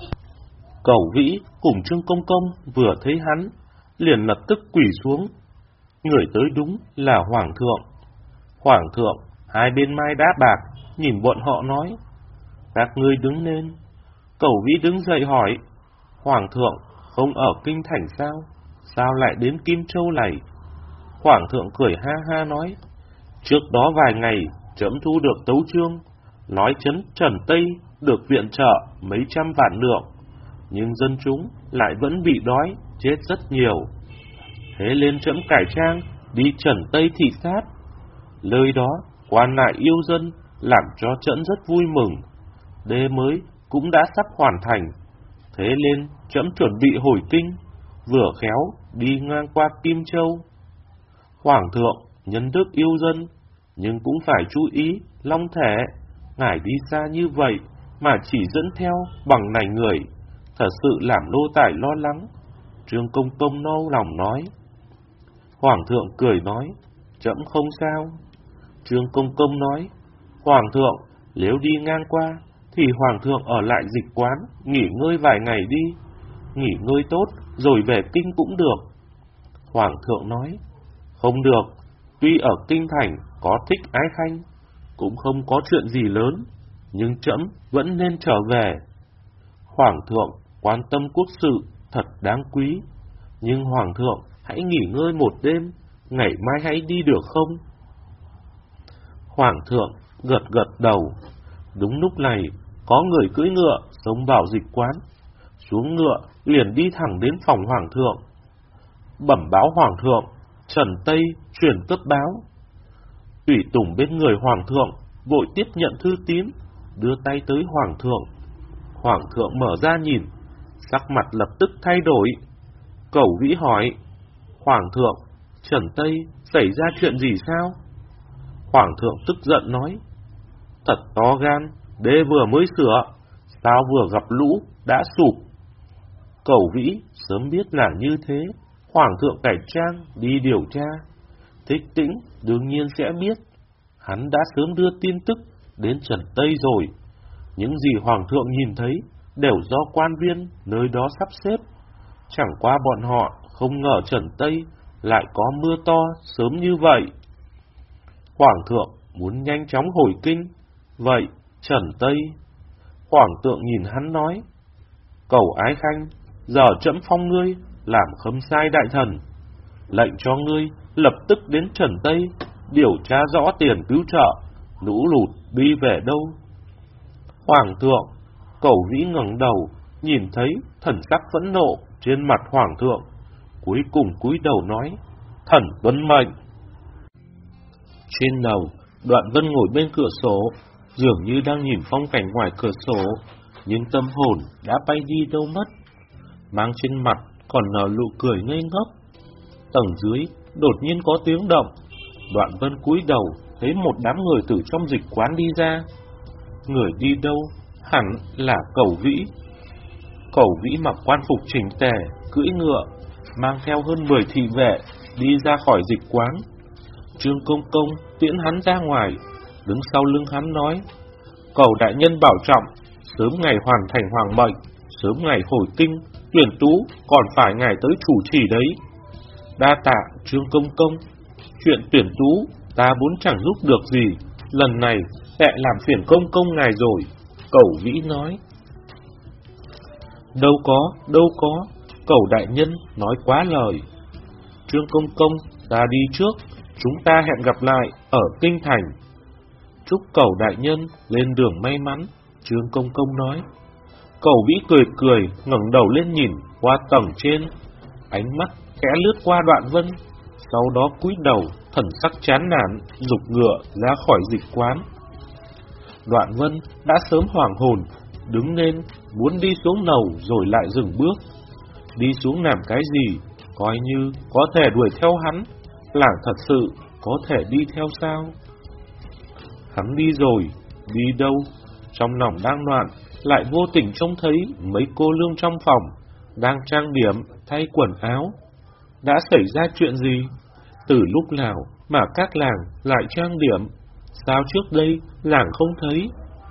Cẩu Vĩ cùng Trương Công Công vừa thấy hắn, liền lập tức quỳ xuống. Người tới đúng là Hoàng thượng. Hoàng thượng hai bên mai đá bạc, nhìn bọn họ nói, các ngươi đứng lên. Cẩu Vĩ đứng dậy hỏi, Hoàng thượng không ở kinh thành sao? Sao lại đến Kim Châu này? Hoàng thượng cười ha ha nói, trước đó vài ngày trẫm thu được tấu chương, nói trấn Trần Tây được viện trợ mấy trăm vạn lượng, nhưng dân chúng lại vẫn bị đói, chết rất nhiều. Thế lên trẫm cải trang đi Trần Tây thị sát. Lời đó quan lại yêu dân, làm cho trẫm rất vui mừng. Đê mới cũng đã sắp hoàn thành. Thế nên trẫm chuẩn bị hồi kinh, vừa khéo đi ngang qua Kim Châu. Hoàng thượng nhân đức yêu dân, nhưng cũng phải chú ý long thể. Ngài đi xa như vậy mà chỉ dẫn theo bằng này người, thật sự làm nô tài lo lắng. Trương Công Công nâu lòng nói. Hoàng thượng cười nói, trẫm không sao. Trương Công Công nói, Hoàng thượng nếu đi ngang qua thì Hoàng thượng ở lại dịch quán nghỉ ngơi vài ngày đi, nghỉ ngơi tốt rồi về kinh cũng được. Hoàng thượng nói, không được, tuy ở kinh thành có thích ái khanh, cũng không có chuyện gì lớn, nhưng trẫm vẫn nên trở về. Hoàng thượng quan tâm quốc sự thật đáng quý, nhưng Hoàng thượng hãy nghỉ ngơi một đêm, ngày mai hãy đi được không? Hoàng thượng gật gật đầu. Đúng lúc này, có người cưỡi ngựa xông vào dịch quán, xuống ngựa liền đi thẳng đến phòng Hoàng thượng. Bẩm báo Hoàng thượng, Trần Tây truyền cấp báo. Tùy tùng bên người Hoàng thượng vội tiếp nhận thư tín, đưa tay tới Hoàng thượng. Hoàng thượng mở ra nhìn, sắc mặt lập tức thay đổi. Cẩu Vĩ hỏi, Hoàng thượng, Trần Tây xảy ra chuyện gì sao? Hoàng thượng tức giận nói, thật to gan, đê vừa mới sửa, sao vừa gặp lũ đã sụp. Cẩu Vĩ sớm biết là như thế, Hoàng thượng cải trang đi điều tra. Thích Tĩnh đương nhiên sẽ biết, hắn đã sớm đưa tin tức đến Trần Tây rồi. Những gì Hoàng thượng nhìn thấy đều do quan viên nơi đó sắp xếp. Chẳng qua bọn họ không ngờ Trần Tây lại có mưa to sớm như vậy. Hoàng thượng muốn nhanh chóng hồi kinh. Vậy, Trần Tây... Hoàng thượng nhìn hắn nói, Cầu Ái Khanh, giờ trẫm phong ngươi làm khâm sai đại thần, lệnh cho ngươi lập tức đến Trần Tây điều tra rõ tiền cứu trợ lũ lụt đi về đâu. Hoàng thượng, Cẩu Vĩ ngẩng đầu, nhìn thấy thần sắc phẫn nộ trên mặt Hoàng thượng, cuối cùng cúi đầu nói, thần tuân mệnh. Trên lầu, Đoạn Vân ngồi bên cửa sổ, dường như đang nhìn phong cảnh ngoài cửa sổ, nhưng tâm hồn đã bay đi đâu mất, mang trên mặt còn nở nụ cười ngây ngốc. Tầng dưới đột nhiên có tiếng động, Đoạn Vân cúi đầu thấy một đám người từ trong dịch quán đi ra. Người đi đâu? Hẳn là Cẩu Vĩ. Cẩu Vĩ mặc quan phục chỉnh tề, cưỡi ngựa, mang theo hơn mười thị vệ đi ra khỏi dịch quán. Trương Công Công tiễn hắn ra ngoài, đứng sau lưng hắn nói, Cầu đại nhân bảo trọng, sớm ngày hoàn thành hoàng mệnh, sớm ngày hồi kinh, tuyển tú còn phải ngài tới chủ trì đấy. Đa tạ Trương Công Công, chuyện tuyển tú ta vốn chẳng giúp được gì, lần này lại làm phiền công công ngài rồi. Cẩu Vĩ nói. Đâu có, đâu có, Cẩu đại nhân nói quá lời. Trương Công Công, ta đi trước, chúng ta hẹn gặp lại ở kinh thành. Chúc Cẩu đại nhân lên đường may mắn, Trương Công Công nói. Cẩu Vĩ cười cười, ngẩng đầu lên nhìn qua tầng trên, ánh mắt khẽ lướt qua Đoạn Vân, sau đó cúi đầu, thần sắc chán nản, giục ngựa ra khỏi dịch quán. Đoạn Vân đã sớm hoảng hồn, đứng lên, muốn đi xuống lầu rồi lại dừng bước. Đi xuống làm cái gì, coi như có thể đuổi theo hắn, làng thật sự có thể đi theo sao? Hắn đi rồi, đi đâu? Trong lòng đang loạn, lại vô tình trông thấy mấy cô lương trong phòng đang trang điểm, thay quần áo. Đã xảy ra chuyện gì? Từ lúc nào mà các làng lại trang điểm? Sao trước đây làng không thấy?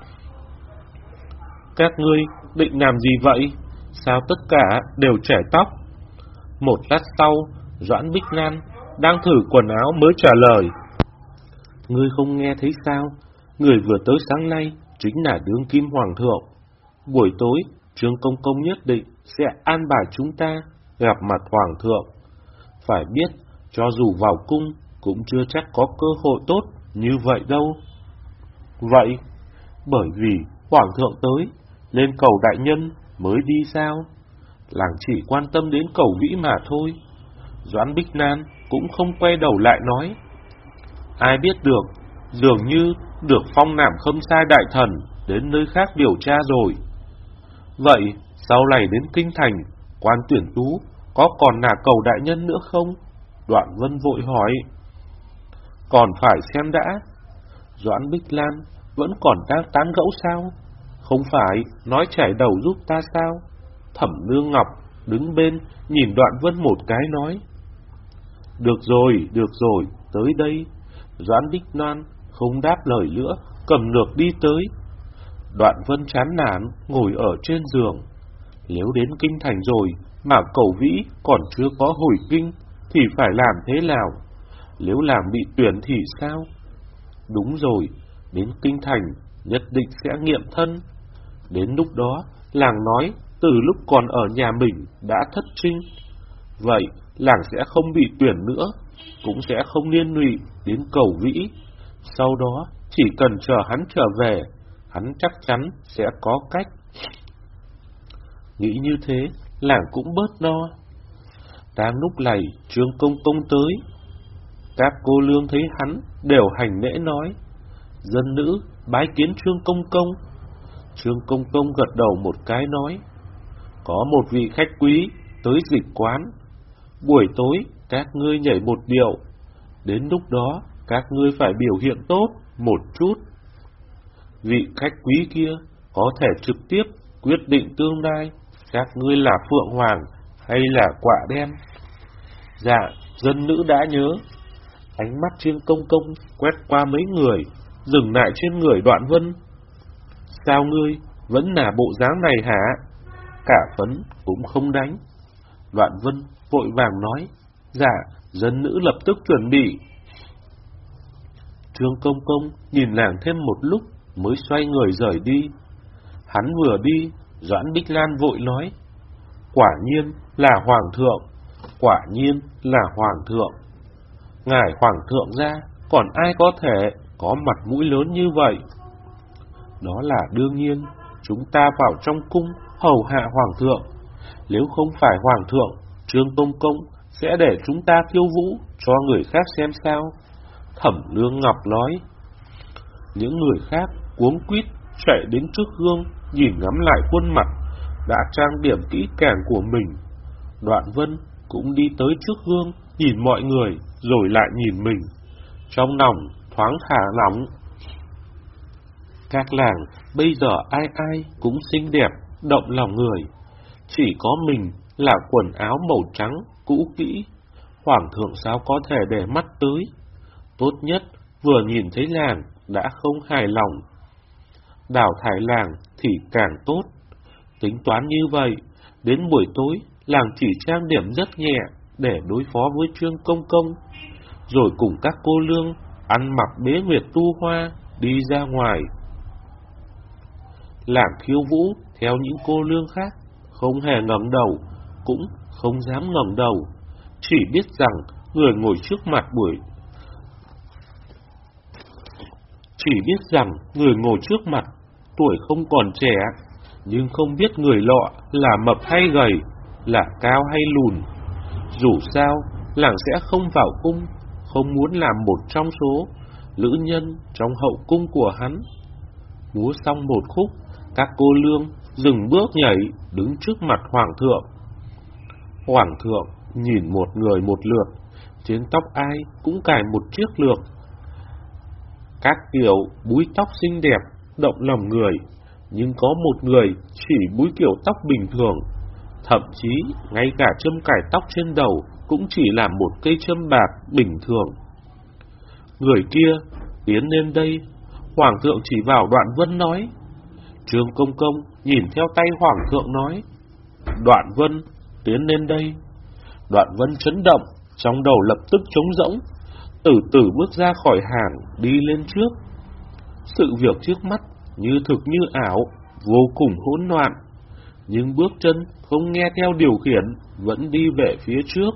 Các ngươi định làm gì vậy? Sao tất cả đều chải tóc? Một lát sau, Doãn Bích Lan đang thử quần áo mới trả lời. Ngươi không nghe thấy sao? Người vừa tới sáng nay chính là đương kim hoàng thượng. Buổi tối, Trương Công Công nhất định sẽ an bài chúng ta gặp mặt hoàng thượng. Phải biết, cho dù vào cung cũng chưa chắc có cơ hội tốt như vậy đâu. Vậy, bởi vì hoàng thượng tới, lên cầu đại nhân mới đi sao? Làng chỉ quan tâm đến Cẩu Vĩ mà thôi. Doãn Bích Lan cũng không quay đầu lại nói. Ai biết được, dường như được phong làm khâm sai đại thần đến nơi khác điều tra rồi. Vậy, sau này đến kinh thành, quan tuyển tú có còn là Cầu đại nhân nữa không? Đoạn Vân vội hỏi. Còn phải xem đã. Doãn Bích Lan vẫn còn đang tán gẫu sao? Không phải nói chải đầu giúp ta sao? Thẩm Nương Ngọc đứng bên nhìn Đoạn Vân một cái nói. Được rồi, được rồi, tới đây. Doãn Bích Lan không đáp lời nữa, cầm lược đi tới. Đoạn Vân chán nản ngồi ở trên giường. Nếu đến kinh thành rồi mà Cẩu Vĩ còn chưa có hồi kinh thì phải làm thế nào? Nếu làm bị tuyển thì sao? Đúng rồi, đến kinh thành nhất định sẽ nghiệm thân. Đến lúc đó, làng nói từ lúc còn ở nhà mình đã thất trinh. Vậy, làng sẽ không bị tuyển nữa, cũng sẽ không liên lụy đến Cẩu Vĩ. Sau đó, chỉ cần chờ hắn trở về, hắn chắc chắn sẽ có cách. Nghĩ như thế, làng cũng bớt lo. Đang lúc này, Trương Công Công tới. Các cô lương thấy hắn đều hành lễ nói. Dân nữ bái kiến Trương Công Công. Trương Công Công gật đầu một cái nói. Có một vị khách quý tới dịch quán. Buổi tối các ngươi nhảy một điệu. Đến lúc đó các ngươi phải biểu hiện tốt một chút. Vị khách quý kia có thể trực tiếp quyết định tương lai các ngươi là Phượng Hoàng hay là Quạ Đen. Dạ, dân nữ đã nhớ. Ánh mắt Trương Công Công quét qua mấy người, dừng lại trên người Đoạn Vân. Sao ngươi vẫn là bộ dáng này hả? Cả phấn cũng không đánh. Đoạn Vân vội vàng nói. Dạ, dân nữ lập tức chuẩn bị. Trương Công Công nhìn nàng thêm một lúc mới xoay người rời đi. Hắn vừa đi, Doãn Bích Lan vội nói: quả nhiên là Hoàng thượng, quả nhiên là Hoàng thượng. Ngài Hoàng thượng ra, còn ai có thể có mặt mũi lớn như vậy? Đó là đương nhiên, chúng ta vào trong cung hầu hạ Hoàng thượng. Nếu không phải Hoàng thượng, Trương Công Công sẽ để chúng ta khiêu vũ cho người khác xem sao? Thẩm Lương Ngọc nói. Những người khác cuống quýt chạy đến trước gương, nhìn ngắm lại khuôn mặt đã trang điểm kỹ càng của mình. Đoạn Vân cũng đi tới trước gương, nhìn mọi người rồi lại nhìn mình, trong lòng thoáng thả lỏng. Các làng bây giờ ai ai cũng xinh đẹp, động lòng người, chỉ có mình là quần áo màu trắng cũ kỹ. Hoàng thượng sao có thể để mắt tới? Tốt nhất vừa nhìn thấy làng đã không hài lòng, đào thải làng thì càng tốt. Tính toán như vậy, đến buổi tối làng chỉ trang điểm rất nhẹ để đối phó với Trương Công Công, rồi cùng các cô lương ăn mặc bế nguyệt tu hoa đi ra ngoài. Làng khiêu vũ theo những cô lương khác, không hề ngẩng đầu, cũng không dám ngẩng đầu, chỉ biết rằng người ngồi trước mặt buổi chỉ biết rằng người ngồi trước mặt tuổi không còn trẻ, nhưng không biết người lọ là mập hay gầy, là cao hay lùn. Dù sao, làng sẽ không vào cung, không muốn làm một trong số nữ nhân trong hậu cung của hắn. Múa xong một khúc, các cô lương dừng bước nhảy đứng trước mặt Hoàng thượng. Hoàng thượng nhìn một người một lượt, trên tóc ai cũng cài một chiếc lược. Các kiểu búi tóc xinh đẹp, động lòng người, nhưng có một người chỉ búi kiểu tóc bình thường, thậm chí ngay cả châm cài tóc trên đầu cũng chỉ là một cây châm bạc bình thường. Người kia tiến lên đây, Hoàng thượng chỉ vào Đoạn Vân nói. Trương Công Công nhìn theo tay Hoàng thượng nói: Đoạn Vân, tiến lên đây. Đoạn Vân chấn động, trong đầu lập tức trống rỗng, từ từ bước ra khỏi hàng, đi lên trước. Sự việc trước mắt như thực như ảo, vô cùng hỗn loạn, nhưng bước chân không nghe theo điều khiển, vẫn đi về phía trước.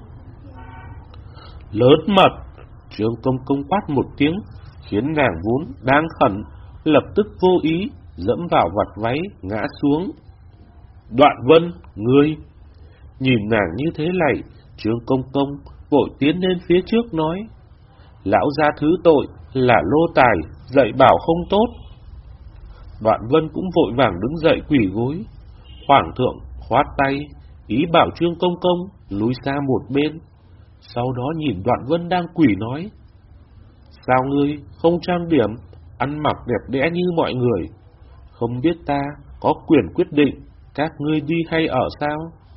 Lớn mật! Trương Công Công quát một tiếng, khiến nàng vốn đang khẩn, lập tức vô ý dẫm vào vạt váy ngã xuống. Đoạn Vân, ngươi! Nhìn nàng như thế này, Trương Công Công vội tiến lên phía trước nói: Lão gia thứ tội, là lô tài, dạy bảo không tốt. Đoạn Vân cũng vội vàng đứng dậy quỳ gối. Hoàng thượng khoát tay, ý bảo Trương Công Công lùi xa một bên. Sau đó nhìn Đoạn Vân đang quỳ nói: Sao ngươi không trang điểm, ăn mặc đẹp đẽ như mọi người? Không biết ta có quyền quyết định các ngươi đi hay ở sao?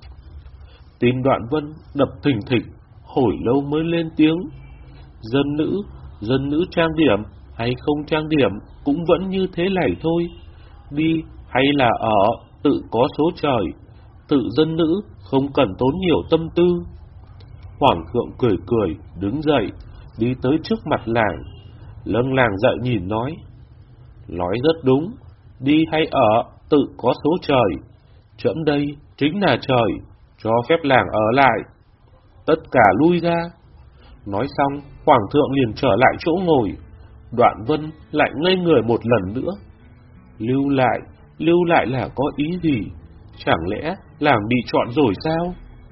Tim Đoạn Vân đập thình thịch, hồi lâu mới lên tiếng: Dân nữ, dân nữ trang điểm hay không trang điểm cũng vẫn như thế này thôi. Đi hay là ở, tự có số trời. Tự dân nữ không cần tốn nhiều tâm tư. Hoàng thượng cười cười, đứng dậy, đi tới trước mặt làng, lâng làng dậy nhìn nói: Nói rất đúng, đi hay ở, tự có số trời. Trẫm đây chính là trời, cho phép làng ở lại. Tất cả lui ra. Nói xong, Hoàng thượng liền trở lại chỗ ngồi. Đoạn Vân lại ngây người một lần nữa. Lưu lại, lưu lại là có ý gì? Chẳng lẽ làng bị chọn rồi sao?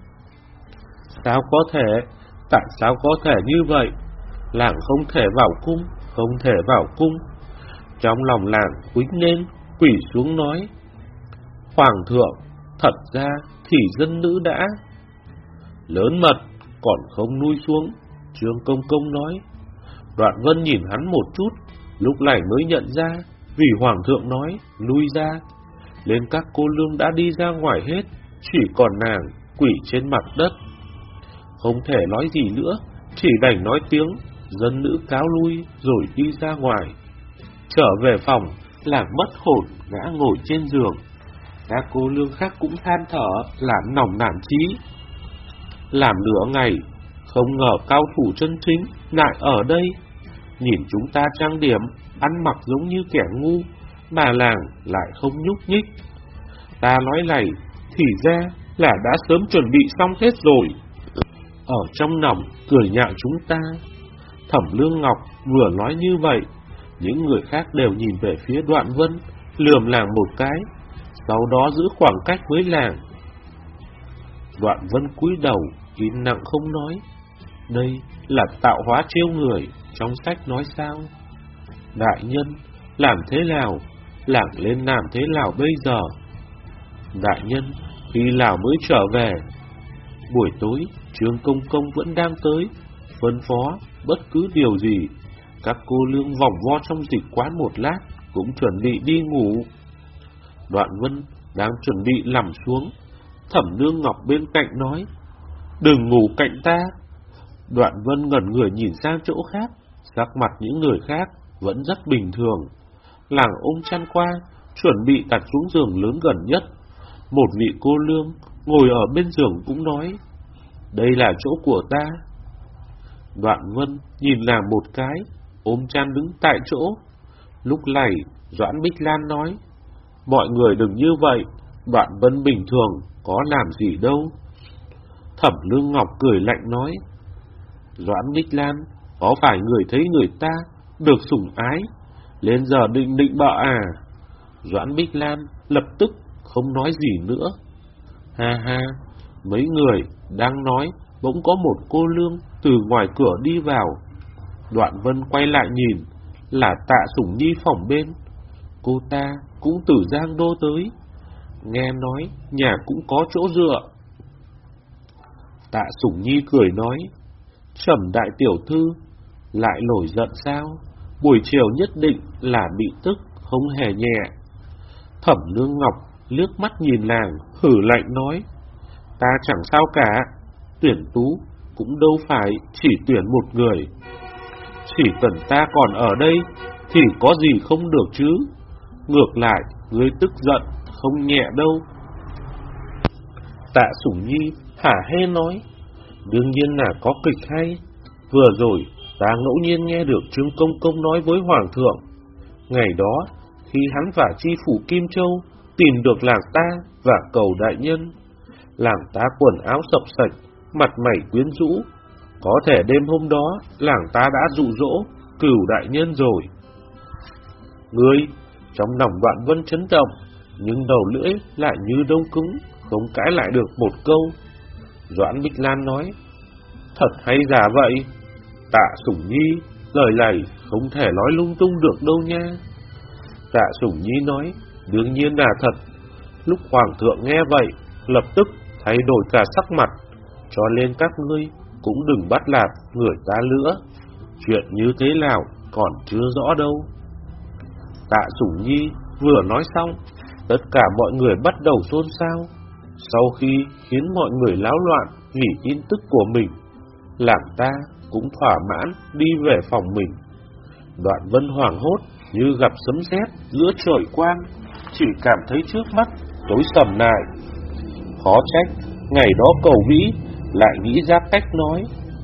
Sao có thể? Tại sao có thể như vậy? Làng không thể vào cung, không thể vào cung. Trong lòng làng quýnh lên, quỳ xuống nói: Hoàng thượng, thật ra thì dân nữ đã. Lớn mật, còn không nuôi xuống. Trương Công Công nói. Đoạn Vân nhìn hắn một chút, lúc này mới nhận ra, vì Hoàng thượng nói lui ra, nên các cô lương đã đi ra ngoài hết, chỉ còn nàng quỳ trên mặt đất. Không thể nói gì nữa, chỉ đành nói tiếng dân nữ cáo lui rồi đi ra ngoài. Trở về phòng, làng mất hồn ngã ngồi trên giường. Các cô lương khác cũng than thở làm nòng nản chí. Làm nửa ngày, không ngờ cao thủ chân chính lại ở đây. nhìn chúng ta trang điểm, ăn mặc giống như kẻ ngu, mà làng lại không nhúc nhích. Ta nói này, thì ra là đã sớm chuẩn bị xong hết rồi. Ở trong lòng cười nhạo chúng ta. Thẩm Lương Ngọc vừa nói như vậy, những người khác đều nhìn về phía Đoạn Vân, lườm làng một cái, sau đó giữ khoảng cách với làng. Đoạn Vân cúi đầu, im lặng không nói. Đây là tạo hóa trêu người, trong sách nói sao? Đại nhân, làm thế nào? Làng lên làm thế nào bây giờ? Đại nhân, khi nào mới trở về? Buổi tối, Trương Công Công vẫn đang tới, phân phó bất cứ điều gì. Các cô lương vòng vo trong dịch quán một lát, cũng chuẩn bị đi ngủ. Đoạn Vân đang chuẩn bị nằm xuống, Thẩm Lương Ngọc bên cạnh nói, đừng ngủ cạnh ta. Đoạn Vân ngẩn người nhìn sang chỗ khác, sắc mặt những người khác vẫn rất bình thường. Làng ôm chăn qua, chuẩn bị đặt xuống giường lớn gần nhất. Một vị cô lương ngồi ở bên giường cũng nói, đây là chỗ của ta. Đoạn Vân nhìn làng một cái, ôm chăn đứng tại chỗ. Lúc này Doãn Bích Lan nói, mọi người đừng như vậy, Đoạn Vân bình thường có làm gì đâu. Thẩm Lương Ngọc cười lạnh nói, Doãn Bích Lan, có phải người thấy người ta được sủng ái, lên giờ định định bợ à? Doãn Bích Lan lập tức không nói gì nữa. Ha ha, mấy người đang nói, bỗng có một cô lương từ ngoài cửa đi vào. Đoạn Vân quay lại nhìn, là Tạ Sủng Nhi phòng bên. Cô ta cũng từ Giang Đô tới, nghe nói nhà cũng có chỗ dựa. Tạ Sủng Nhi cười nói, Trầm đại tiểu thư lại nổi giận sao? Buổi chiều nhất định là bị tức, không hề nhẹ. Thẩm Lương Ngọc liếc mắt nhìn làng, hử lạnh nói, ta chẳng sao cả, tuyển tú cũng đâu phải chỉ tuyển một người. Chỉ cần ta còn ở đây thì có gì không được chứ? Ngược lại, ngươi tức giận không nhẹ đâu. Tạ Sủng Nhi hả hê nói, đương nhiên là có kịch hay. Vừa rồi ta ngẫu nhiên nghe được Trương Công Công nói với Hoàng thượng, ngày đó khi hắn và chi phủ Kim Châu tìm được làng ta và cầu đại nhân, làng ta quần áo sập sạch, mặt mày quyến rũ. Có thể đêm hôm đó làng ta đã dụ dỗ Cửu đại nhân rồi. Ngươi trong lòng Đoạn Vân chấn động, nhưng đầu lưỡi lại như đông cứng, không cãi lại được một câu. Doãn Bích Lan nói, thật hay giả vậy? Tạ Sủng Nhi, lời này không thể nói lung tung được đâu nha. Tạ Sủng Nhi nói, đương nhiên là thật. Lúc Hoàng thượng nghe vậy, lập tức thay đổi cả sắc mặt, cho nên các ngươi cũng đừng bắt nạt người ta nữa. Chuyện như thế nào còn chưa rõ đâu. Tạ Sủng Nhi vừa nói xong, tất cả mọi người bắt đầu xôn xao. Sau khi khiến mọi người náo loạn vì tin tức của mình, làng ta cũng thỏa mãn đi về phòng mình. Đoạn Vân hoảng hốt như gặp sấm sét giữa trời quang, chỉ cảm thấy trước mắt tối sầm lại. Khó trách ngày đó Cầu Vĩ lại nghĩ ra cách nói.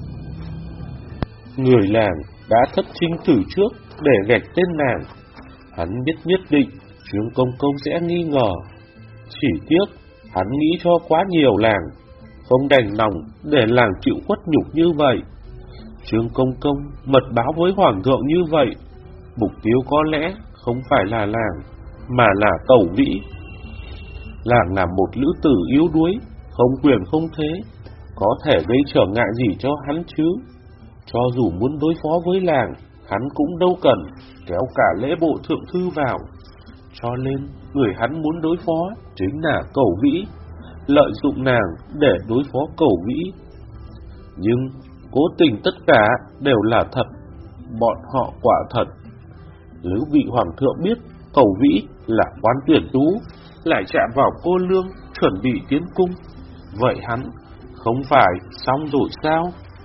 Người làng đã thất trinh từ trước để gạch tên nàng. Hắn biết nhất định Trương Công Công sẽ nghi ngờ. Chỉ tiếc hắn nghĩ cho quá nhiều làng, không đành lòng để làng chịu khuất nhục như vậy. Trương Công Công mật báo với Hoàng thượng như vậy, mục tiêu có lẽ không phải là làng, mà là Cầu Vĩ. Làng là một nữ tử yếu đuối, không quyền không thế, có thể gây trở ngại gì cho hắn chứ? Cho dù muốn đối phó với làng, hắn cũng đâu cần kéo cả lễ bộ thượng thư vào. Cho nên người hắn muốn đối phó chính là Cầu Vĩ, lợi dụng nàng để đối phó Cầu Vĩ. Nhưng cố tình tất cả đều là thật, bọn họ quả thật. Nếu vị Hoàng thượng biết Cầu Vĩ là quan tuyển tú, lại chạm vào cô lương chuẩn bị tiến cung, vậy hắn không phải xong rồi sao?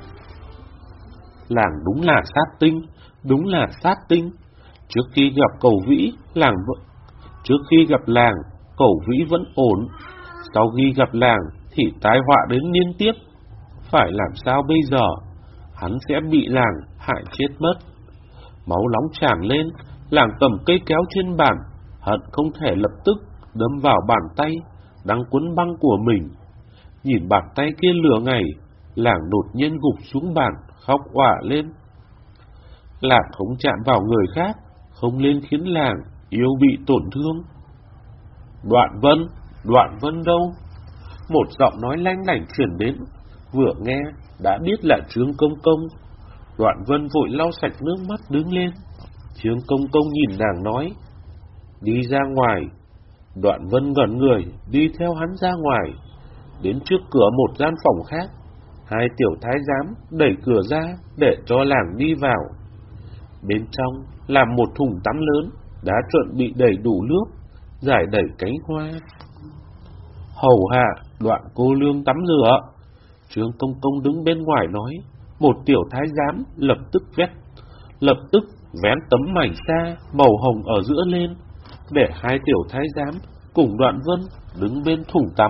Làng đúng là sát tinh, đúng là sát tinh. Trước khi gặp Cầu Vĩ, làng vẫn Trước khi gặp làng, Cầu Vĩ vẫn ổn. Sau khi gặp làng thì tai họa đến liên tiếp. Phải làm sao bây giờ? Hắn sẽ bị làng hại chết mất. Máu nóng tràn lên, làng cầm cây kéo trên bàn, hận không thể lập tức đâm vào bàn tay đang quấn băng của mình. Nhìn bàn tay kia lửa ngày, làng đột nhiên gục xuống bàn, khóc òa lên. Làng không chạm vào người khác, không nên khiến làng yêu bị tổn thương. Đoạn Vân, Đoạn Vân đâu? Một giọng nói lanh lảnh truyền đến, vừa nghe đã biết là Trương Công Công. Đoạn Vân vội lau sạch nước mắt đứng lên. Trương Công Công nhìn nàng nói, đi ra ngoài. Đoạn Vân ngẩn người, đi theo hắn ra ngoài. Đến trước cửa một gian phòng khác, hai tiểu thái giám đẩy cửa ra để cho làng đi vào. Bên trong là một thùng tắm lớn, đã chuẩn bị đầy đủ nước, rải đầy cánh hoa. Hầu hạ Đoạn cô nương tắm rửa. Trương Công Công đứng bên ngoài nói. Một tiểu thái giám lập tức vét, lập tức vén tấm mảnh sa màu hồng ở giữa lên, để hai tiểu thái giám cùng Đoạn Vân đứng bên thùng tắm.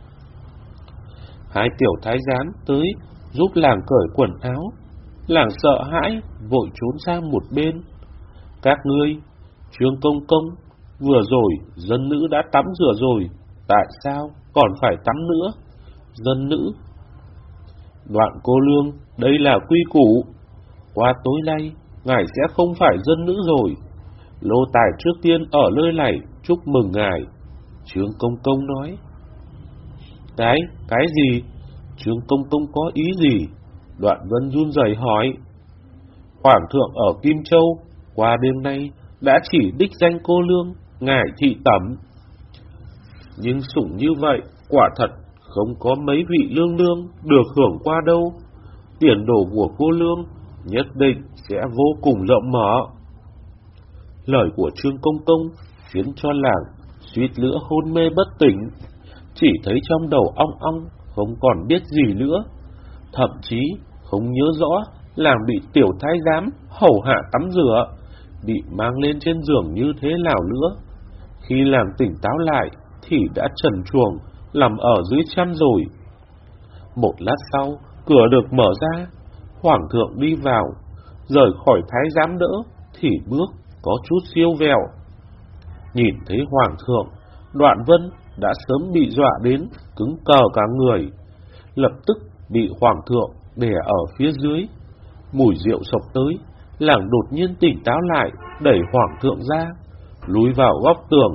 Hai tiểu thái giám tới giúp làng cởi quần áo. Làng sợ hãi vội trốn sang một bên. Các ngươi, Trương Công Công, vừa rồi dân nữ đã tắm rửa rồi, tại sao còn phải tắm nữa? Dân nữ: Đoạn cô nương, đây là quy củ. Qua tối nay, ngài sẽ không phải dân nữ rồi. Lô tài trước tiên ở nơi này chúc mừng ngài. Trương Công Công nói. Cái, cái gì? Trương Công Công có ý gì? Đoạn Vân run rẩy hỏi. Hoàng thượng ở Kim Châu, qua đêm nay đã chỉ đích danh cô nương, ngài thị tẩm. Nhưng sủng như vậy, quả thật không có mấy vị lương nương được hưởng qua đâu. Tiền đồ của cô nương nhất định sẽ vô cùng rộng mở. Lời của Trương Công Công khiến cho làng suýt nữa hôn mê bất tỉnh, chỉ thấy trong đầu ong ong, không còn biết gì nữa. Thậm chí không nhớ rõ làng bị tiểu thái giám hầu hạ tắm rửa, bị mang lên trên giường như thế nào nữa. Khi làng tỉnh táo lại thì đã trần truồng nằm ở dưới chăn rồi. Một lát sau, cửa được mở ra, Hoàng thượng đi vào, rời khỏi thái giám đỡ thì bước có chút siêu vẹo. Nhìn thấy Hoàng thượng, Đoạn Vân đã sớm bị dọa đến cứng cờ cả người, lập tức bị Hoàng thượng đè ở phía dưới. Mùi rượu sộc tới, làng đột nhiên tỉnh táo lại, đẩy Hoàng thượng ra, lùi vào góc tường.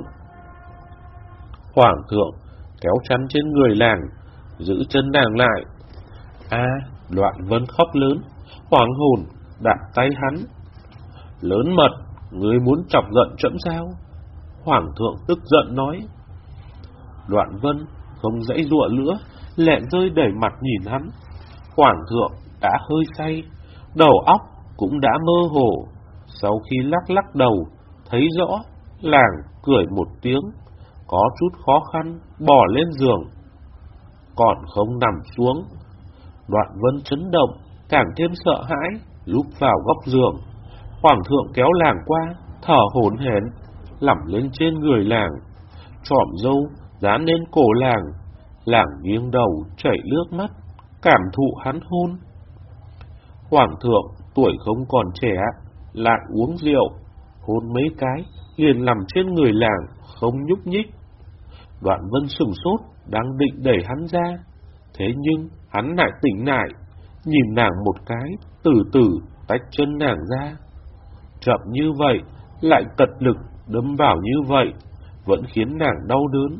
Hoàng thượng kéo chăn trên người làng, giữ chân nàng lại. A, à, Đoạn Vân khóc lớn, hoàng hồn đặt tay hắn. Lớn mật, ngươi muốn chọc giận trẫm sao? Hoàng thượng tức giận nói. Đoạn Vân không dãy dụa nữa, lẹn rơi đẩy mặt nhìn hắn. Hoàng thượng đã hơi say, đầu óc cũng đã mơ hồ. Sau khi lắc lắc đầu, thấy rõ, làng cười một tiếng, có chút khó khăn bỏ lên giường, còn không nằm xuống. Đoạn Vân chấn động, càng thêm sợ hãi, lúc vào góc giường. Hoàng thượng kéo làng qua, thở hổn hển, lẩm lên trên người làng, trọm râu dán lên cổ làng. Làng nghiêng đầu chảy nước mắt, cảm thụ hắn hôn. Hoàng thượng tuổi không còn trẻ, lại uống rượu, hôn mấy cái liền nằm trên người làng, không nhúc nhích. Đoạn Vân sửng sốt, đang định đẩy hắn ra, thế nhưng hắn lại tỉnh lại, nhìn nàng một cái, từ từ tách chân nàng ra. Chậm như vậy, lại cật lực đâm vào như vậy, vẫn khiến nàng đau đớn.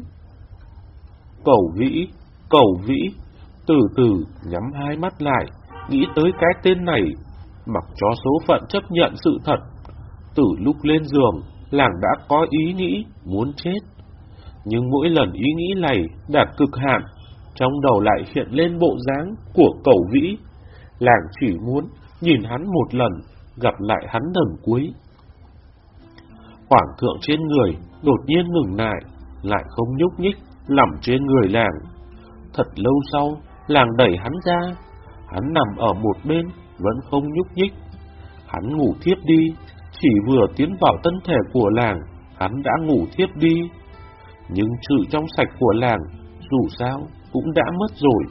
Cẩu Vĩ, Cẩu Vĩ, từ từ nhắm hai mắt lại, nghĩ tới cái tên này, mặc cho số phận chấp nhận sự thật. Từ lúc lên giường, làng đã có ý nghĩ muốn chết, nhưng mỗi lần ý nghĩ này đạt cực hạn, trong đầu lại hiện lên bộ dáng của Cẩu Vĩ. Làng chỉ muốn nhìn hắn một lần, gặp lại hắn lần cuối. Hoàng thượng trên người đột nhiên ngừng lại, lại không nhúc nhích, nằm trên người làng. Thật lâu sau, làng đẩy hắn ra, hắn nằm ở một bên, vẫn không nhúc nhích. Hắn ngủ thiếp đi, chỉ vừa tiến vào thân thể của làng, hắn đã ngủ thiếp đi. Nhưng sự trong sạch của làng, dù sao, cũng đã mất rồi.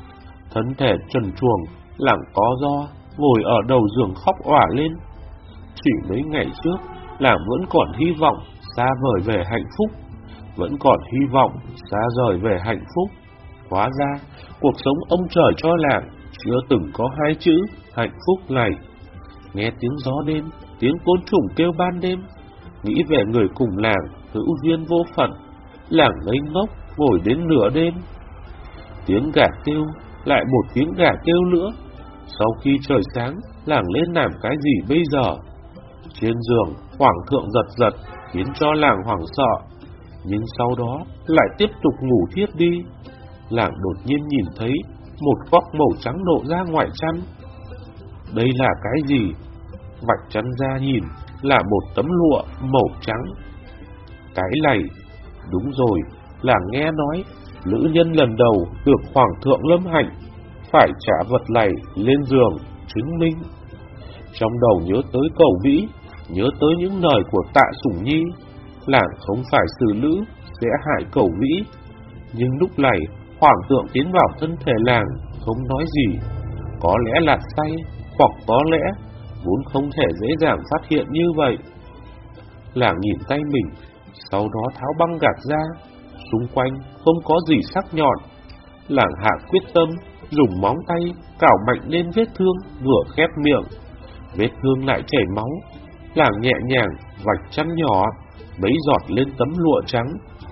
Thân thể trần truồng, làng có do, ngồi ở đầu giường khóc òa lên. Chỉ mấy ngày trước, làng vẫn còn hy vọng xa vời về hạnh phúc, vẫn còn hy vọng xa rời về hạnh phúc. Hóa ra, cuộc sống ông trời cho làng chưa từng có hai chữ hạnh phúc này. Nghe tiếng gió đêm, tiếng côn trùng kêu ban đêm, nghĩ về người cùng làng hữu duyên vô phận, làng ngây ngốc ngồi đến nửa đêm. Tiếng gà kêu, lại một tiếng gà kêu nữa. Sau khi trời sáng, làng lên làm cái gì bây giờ? Trên giường, hoàng thượng giật giật, khiến cho làng hoảng sợ. Nhưng sau đó, lại tiếp tục ngủ thiếp đi. Làng đột nhiên nhìn thấy một góc màu trắng lộ ra ngoài chăn. Đây là cái gì? Vạch chăn ra nhìn, là một tấm lụa màu trắng. Cái này, đúng rồi, làng nghe nói, nữ nhân lần đầu được hoàng thượng lâm hạnh, phải trả vật này lên giường, chứng minh. Trong đầu nhớ tới Cẩu Vĩ, nhớ tới những lời của Tạ Sủng Nhi, làng không phải xử nữ sẽ hại Cẩu Vĩ. Nhưng lúc này, hoàng thượng tiến vào thân thể làng, không nói gì. Có lẽ là say, hoặc có lẽ vốn không thể dễ dàng phát hiện như vậy. Làng nhìn tay mình, sau đó tháo băng gạc ra, xung quanh không có gì sắc nhọn. Làng hạ quyết tâm, dùng móng tay cào mạnh lên vết thương vừa khép miệng. Vết thương lại chảy máu. Làng nhẹ nhàng vạch chăn nhỏ, mấy giọt lên tấm lụa trắng.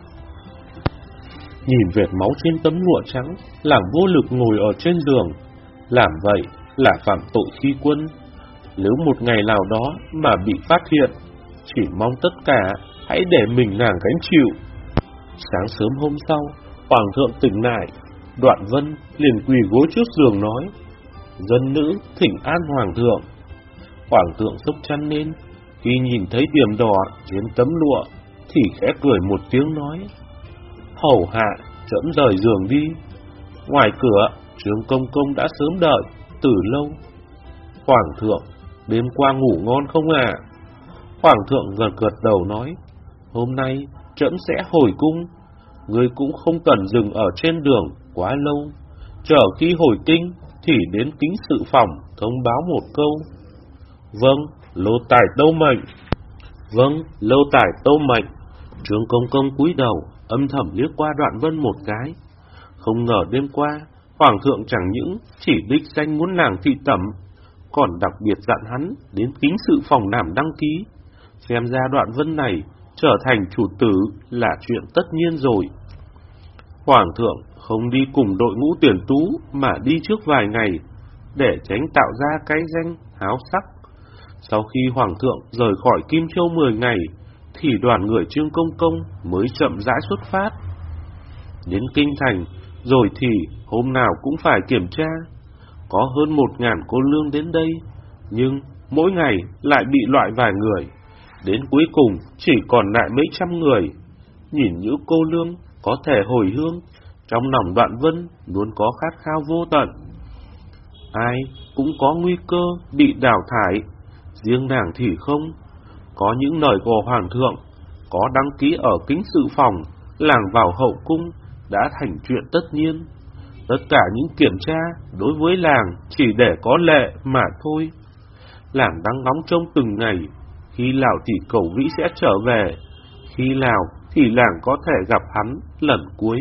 Nhìn vệt máu trên tấm lụa trắng, làng vô lực ngồi ở trên giường. Làm vậy là phạm tội khi quân. Nếu một ngày nào đó mà bị phát hiện, chỉ mong tất cả hãy để mình nàng gánh chịu. Sáng sớm hôm sau, hoàng thượng tỉnh lại, Đoạn Vân liền quỳ gối trước giường nói: "Dân nữ thỉnh an hoàng thượng." Hoàng thượng xốc chăn lên, khi nhìn thấy điểm đỏ trên tấm lụa thì khẽ cười một tiếng nói: "Hầu hạ, trẫm rời giường đi." Ngoài cửa, Trương Công Công đã sớm đợi từ lâu. "Hoàng thượng, đêm qua ngủ ngon không à?" Hoàng thượng gật gật đầu nói: "Hôm nay trẫm sẽ hồi cung, ngươi cũng không cần dừng ở trên đường quá lâu. Chờ khi hồi kinh thì đến kính sự phòng thông báo một câu." "Vâng, lô tài tâu mệnh." "Vâng, lô tài tâu mệnh." Trương Công Công cúi đầu, âm thầm liếc qua Đoạn Vân một cái. Không ngờ đêm qua, hoàng thượng chẳng những chỉ đích danh muốn nàng thị tẩm, còn đặc biệt dặn hắn đến kính sự phòng làm đăng ký. Xem ra Đoạn Vân này trở thành chủ tử là chuyện tất nhiên rồi. Hoàng thượng không đi cùng đội ngũ tuyển tú mà đi trước vài ngày, để tránh tạo ra cái danh háo sắc. Sau khi hoàng thượng rời khỏi Kim Châu mười ngày, thì đoàn người Trương Công Công mới chậm rãi xuất phát. Đến kinh thành rồi thì hôm nào cũng phải kiểm tra. Có hơn một ngàn cô lương đến đây, nhưng mỗi ngày lại bị loại vài người. Đến cuối cùng chỉ còn lại mấy trăm người. Nhìn những cô lương có thể hồi hương, trong lòng Đoạn Vân luôn có khát khao vô tận. Ai cũng có nguy cơ bị đào thải, riêng nàng thì không. Có những lời của hoàng thượng, có đăng ký ở kính sự phòng, làng vào hậu cung đã thành chuyện tất nhiên. Tất cả những kiểm tra đối với làng chỉ để có lệ mà thôi. Làng đang ngóng trông từng ngày, khi nào thì Cẩu Vĩ sẽ trở về, khi nào thì làng có thể gặp hắn lần cuối.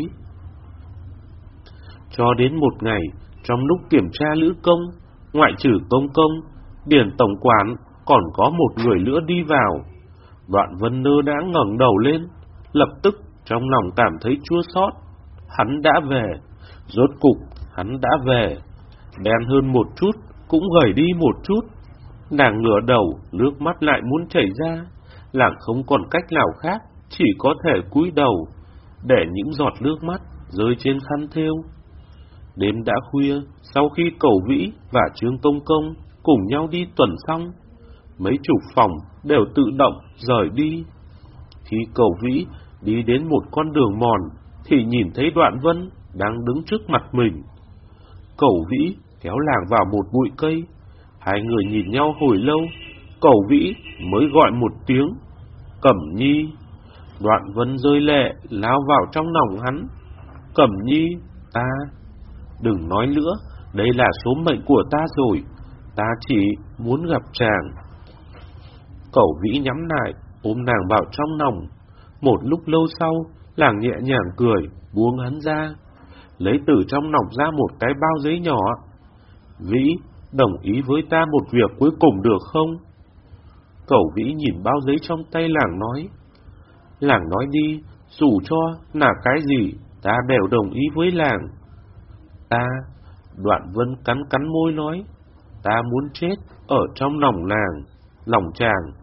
Cho đến một ngày, trong lúc kiểm tra lữ công, ngoại trừ Công Công, Điền tổng quản còn có một người nữa đi vào. Đoạn Vân Nơ đã ngẩng đầu lên, lập tức trong lòng cảm thấy chua xót. Hắn đã về, rốt cục hắn đã về. Đen hơn một chút, cũng gầy đi một chút. Nàng ngửa đầu, nước mắt lại muốn chảy ra. Làng không còn cách nào khác, chỉ có thể cúi đầu, để những giọt nước mắt rơi trên khăn thêu. Đêm đã khuya, sau khi Cẩu Vĩ và Trương Công Công cùng nhau đi tuần xong, mấy chục phòng đều tự động rời đi. Khi Cẩu Vĩ đi đến một con đường mòn, thì nhìn thấy Đoạn Vân đang đứng trước mặt mình. Cẩu Vĩ kéo làng vào một bụi cây. Hai người nhìn nhau hồi lâu, Cẩu Vĩ mới gọi một tiếng Cẩm Nhi. Đoạn Vân rơi lệ lao vào trong lòng hắn. Cẩm Nhi, ta... Đừng nói nữa, đây là số mệnh của ta rồi. Ta chỉ muốn gặp chàng. Cẩu Vĩ nhắm lại, ôm nàng vào trong lòng. Một lúc lâu sau, làng nhẹ nhàng cười, buông hắn ra, lấy từ trong lòng ra một cái bao giấy nhỏ. Vĩ, đồng ý với ta một việc cuối cùng được không? Cẩu Vĩ nhìn bao giấy trong tay làng nói. Làng nói đi, dù cho là cái gì, ta đều đồng ý với làng. Ta, Đoạn Vân cắn cắn môi nói, ta muốn chết ở trong lòng làng, lòng chàng.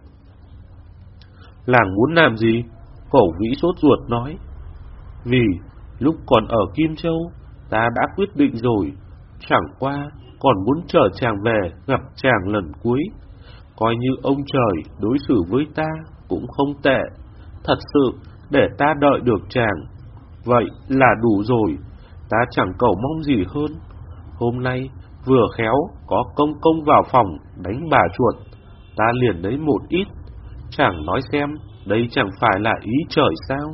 Làng muốn làm gì? Cẩu Vĩ sốt ruột nói. Vì lúc còn ở Kim Châu, ta đã quyết định rồi, chẳng qua còn muốn chờ chàng về gặp chàng lần cuối. Coi như ông trời đối xử với ta cũng không tệ. Thật sự, để ta đợi được chàng, vậy là đủ rồi. Ta chẳng cầu mong gì hơn. Hôm nay vừa khéo có công công vào phòng đánh bà chuột, ta liền lấy một ít. Chàng nói xem, đây chẳng phải là ý trời sao?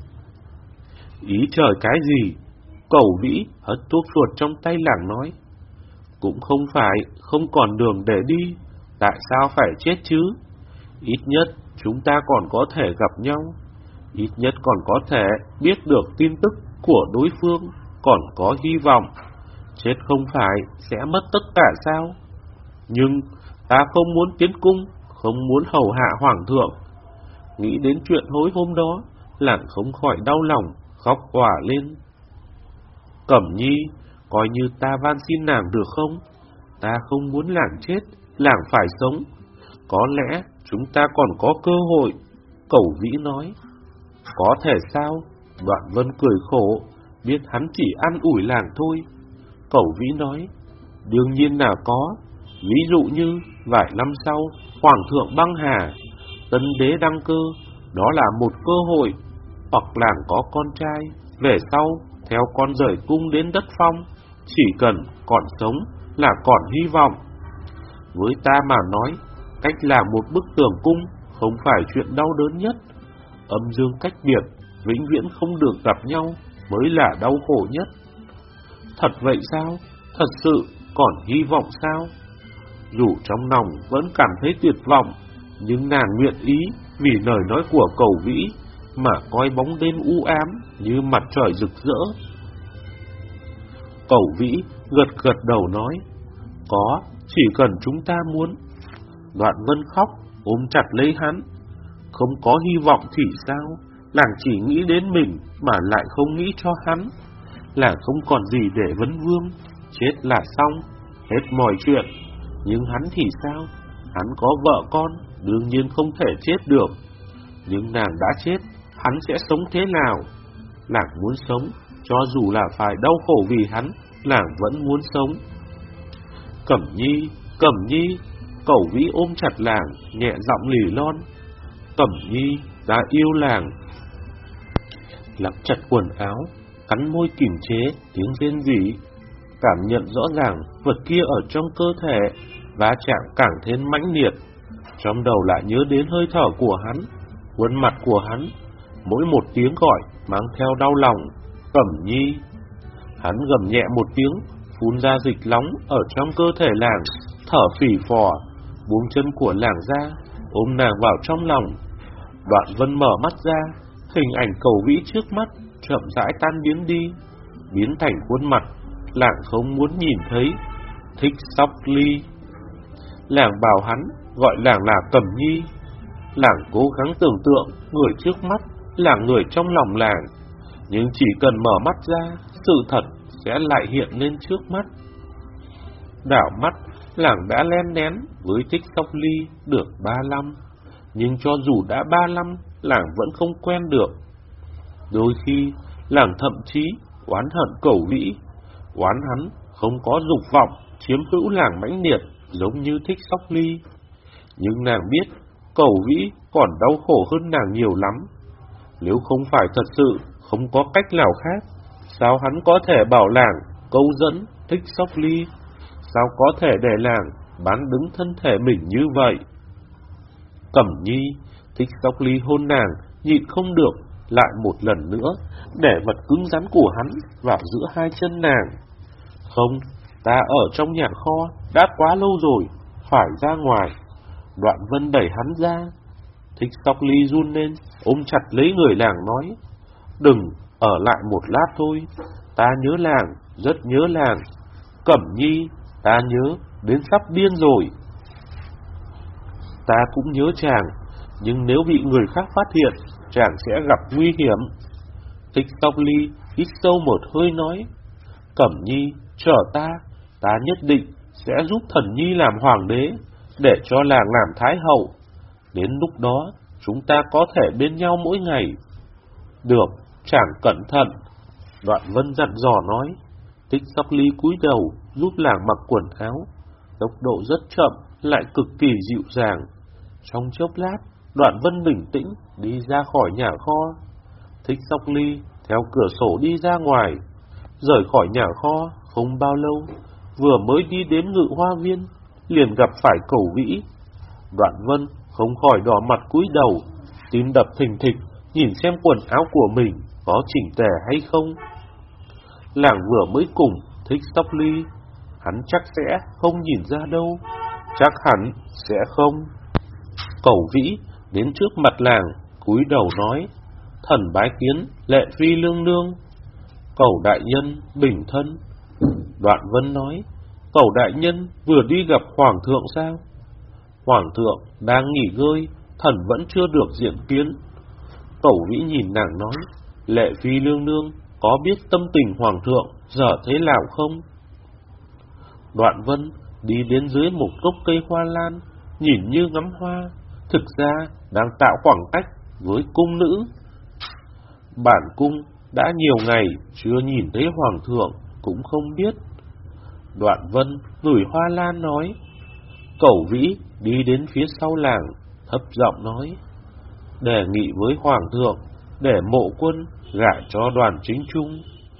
Ý trời cái gì? Cẩu Vĩ hất thuốc chuột trong tay làng nói. Cũng không phải không còn đường để đi, tại sao phải chết chứ? Ít nhất chúng ta còn có thể gặp nhau, ít nhất còn có thể biết được tin tức của đối phương, còn có hy vọng. Chết không phải sẽ mất tất cả sao? Nhưng ta không muốn tiến cung, không muốn hầu hạ hoàng thượng. Nghĩ đến chuyện hối hôm đó, làng không khỏi đau lòng, khóc òa lên. Cẩm Nhi, coi như ta van xin nàng được không? Ta không muốn làng chết, làng phải sống. Có lẽ chúng ta còn có cơ hội. Cẩu Vĩ nói. Có thể sao? Đoạn Vân cười khổ, biết hắn chỉ ăn ủi làng thôi. Cẩu Vĩ nói. Đương nhiên là có. Ví dụ như vài năm sau, Hoàng thượng băng hà, Tân đế đăng cơ, đó là một cơ hội. Hoặc làng có con trai, về sau theo con rời cung đến đất Phong, chỉ cần còn sống là còn hy vọng. Với ta mà nói, cách làm một bức tường cung không phải chuyện đau đớn nhất. Âm dương cách biệt, vĩnh viễn không được gặp nhau mới là đau khổ nhất. Thật vậy sao? Thật sự còn hy vọng sao? Dù trong lòng vẫn cảm thấy tuyệt vọng, nhưng nàng nguyện ý vì lời nói của Cẩu Vĩ mà coi bóng đêm u ám như mặt trời rực rỡ. Cẩu Vĩ gật gật đầu nói. Có, chỉ cần chúng ta muốn. Đoạn Vân khóc, ôm chặt lấy hắn. Không có hy vọng thì sao? Làng chỉ nghĩ đến mình mà lại không nghĩ cho hắn. Làng không còn gì để vấn vương. Chết là xong, hết mọi chuyện. Nhưng hắn thì sao? Hắn có vợ con, đương nhiên không thể chết được. Nhưng nàng đã chết, hắn sẽ sống thế nào? Làng muốn sống, cho dù là phải đau khổ vì hắn, làng vẫn muốn sống. Cẩm Nhi, Cẩm Nhi, Cẩu Vĩ ôm chặt làng, nhẹ giọng lì lon. Cẩm Nhi, ta yêu làng. Lặng chặt quần áo, cắn môi kìm chế tiếng rên rỉ, cảm nhận rõ ràng vật kia ở trong cơ thể, va chạm càng thêm mãnh liệt. Trong đầu lại nhớ đến hơi thở của hắn, khuôn mặt của hắn, mỗi một tiếng gọi mang theo đau lòng. Cẩm Nhi. Hắn gầm nhẹ một tiếng, phun ra dịch nóng ở trong cơ thể làng, thở phì phò, buông chân của làng ra, ôm nàng vào trong lòng. Đoạn Vân mở mắt ra, hình ảnh Cẩu Vĩ trước mắt chậm rãi tan biến đi, biến thành khuôn mặt làng không muốn nhìn thấy. Thích Sóc Ly. Làng bảo hắn gọi làng là Cẩm Nhi. Làng cố gắng tưởng tượng người trước mắt là người trong lòng làng, nhưng chỉ cần mở mắt ra, sự thật sẽ lại hiện lên trước mắt. Đảo mắt, làng đã len lén với Thích Sóc Ly được ba năm, nhưng cho dù đã ba năm, làng vẫn không quen được. Đôi khi, làng thậm chí oán hận Cẩu Vĩ, oán hắn không có dục vọng chiếm hữu làng mãnh liệt giống như Thích Sóc Ly. Nhưng nàng biết Cẩu Vĩ còn đau khổ hơn nàng nhiều lắm. Nếu không phải thật sự không có cách nào khác, sao hắn có thể bảo làng câu dẫn Thích Sóc Ly? Sao có thể để làng bán đứng thân thể mình như vậy? Cẩm Nhi. Thích Sóc Ly hôn nàng, nhịn không được, lại một lần nữa để vật cứng rắn của hắn vào giữa hai chân nàng. Không, ta ở trong nhà kho đã quá lâu rồi, phải ra ngoài. Đoạn Vân đẩy hắn ra. Thích Sóc Ly run lên, ôm chặt lấy người làng nói: Đừng, ở lại một lát thôi. Ta nhớ làng, rất nhớ làng. Cẩm Nhi, ta nhớ, đến sắp điên rồi. Ta cũng nhớ chàng, nhưng nếu bị người khác phát hiện, chàng sẽ gặp nguy hiểm. Thích Sóc Ly hít sâu một hơi nói: Cẩm Nhi, chờ ta, ta nhất định sẽ giúp Thần Nhi làm hoàng đế, để cho làng làm thái hậu. Đến lúc đó, chúng ta có thể bên nhau mỗi ngày. Được, chàng cẩn thận. Đoạn Vân dặn dò nói. Thích Sóc Ly cúi đầu giúp làng mặc quần áo, tốc độ rất chậm lại cực kỳ dịu dàng. Trong chốc lát, Đoạn Vân bình tĩnh đi ra khỏi nhà kho. Thích Sóc Ly theo cửa sổ đi ra ngoài. Rời khỏi nhà kho không bao lâu, vừa mới đi đến Ngự Hoa Viên, liền gặp phải Cẩu Vĩ. Đoạn Vân không khỏi đỏ mặt cúi đầu, tim đập thình thịch, nhìn xem quần áo của mình có chỉnh tề hay không. Làng vừa mới cùng Thích Sóc Ly, hắn chắc sẽ không nhìn ra đâu, chắc hẳn sẽ không. Cẩu Vĩ đến trước mặt làng, cúi đầu nói: Thần bái kiến Lệ Phi nương nương. Cẩu đại nhân bình thân. Đoạn Vân nói: Cẩu đại nhân vừa đi gặp hoàng thượng sao? Hoàng thượng đang nghỉ ngơi, thần vẫn chưa được diện kiến. Cẩu Vĩ nhìn nàng nói: Lệ Phi nương nương có biết tâm tình hoàng thượng giờ thế nào không? Đoạn Vân đi đến dưới một gốc cây hoa lan, nhìn như ngắm hoa, thực ra đang tạo khoảng cách với cung nữ. Bản cung đã nhiều ngày chưa nhìn thấy hoàng thượng, cũng không biết. Đoạn Vân ngửi hoa lan nói. Cẩu Vĩ đi đến phía sau làng, thấp giọng nói: Đề nghị với hoàng thượng để Mộ Quân gả cho Đoàn Chính Trung.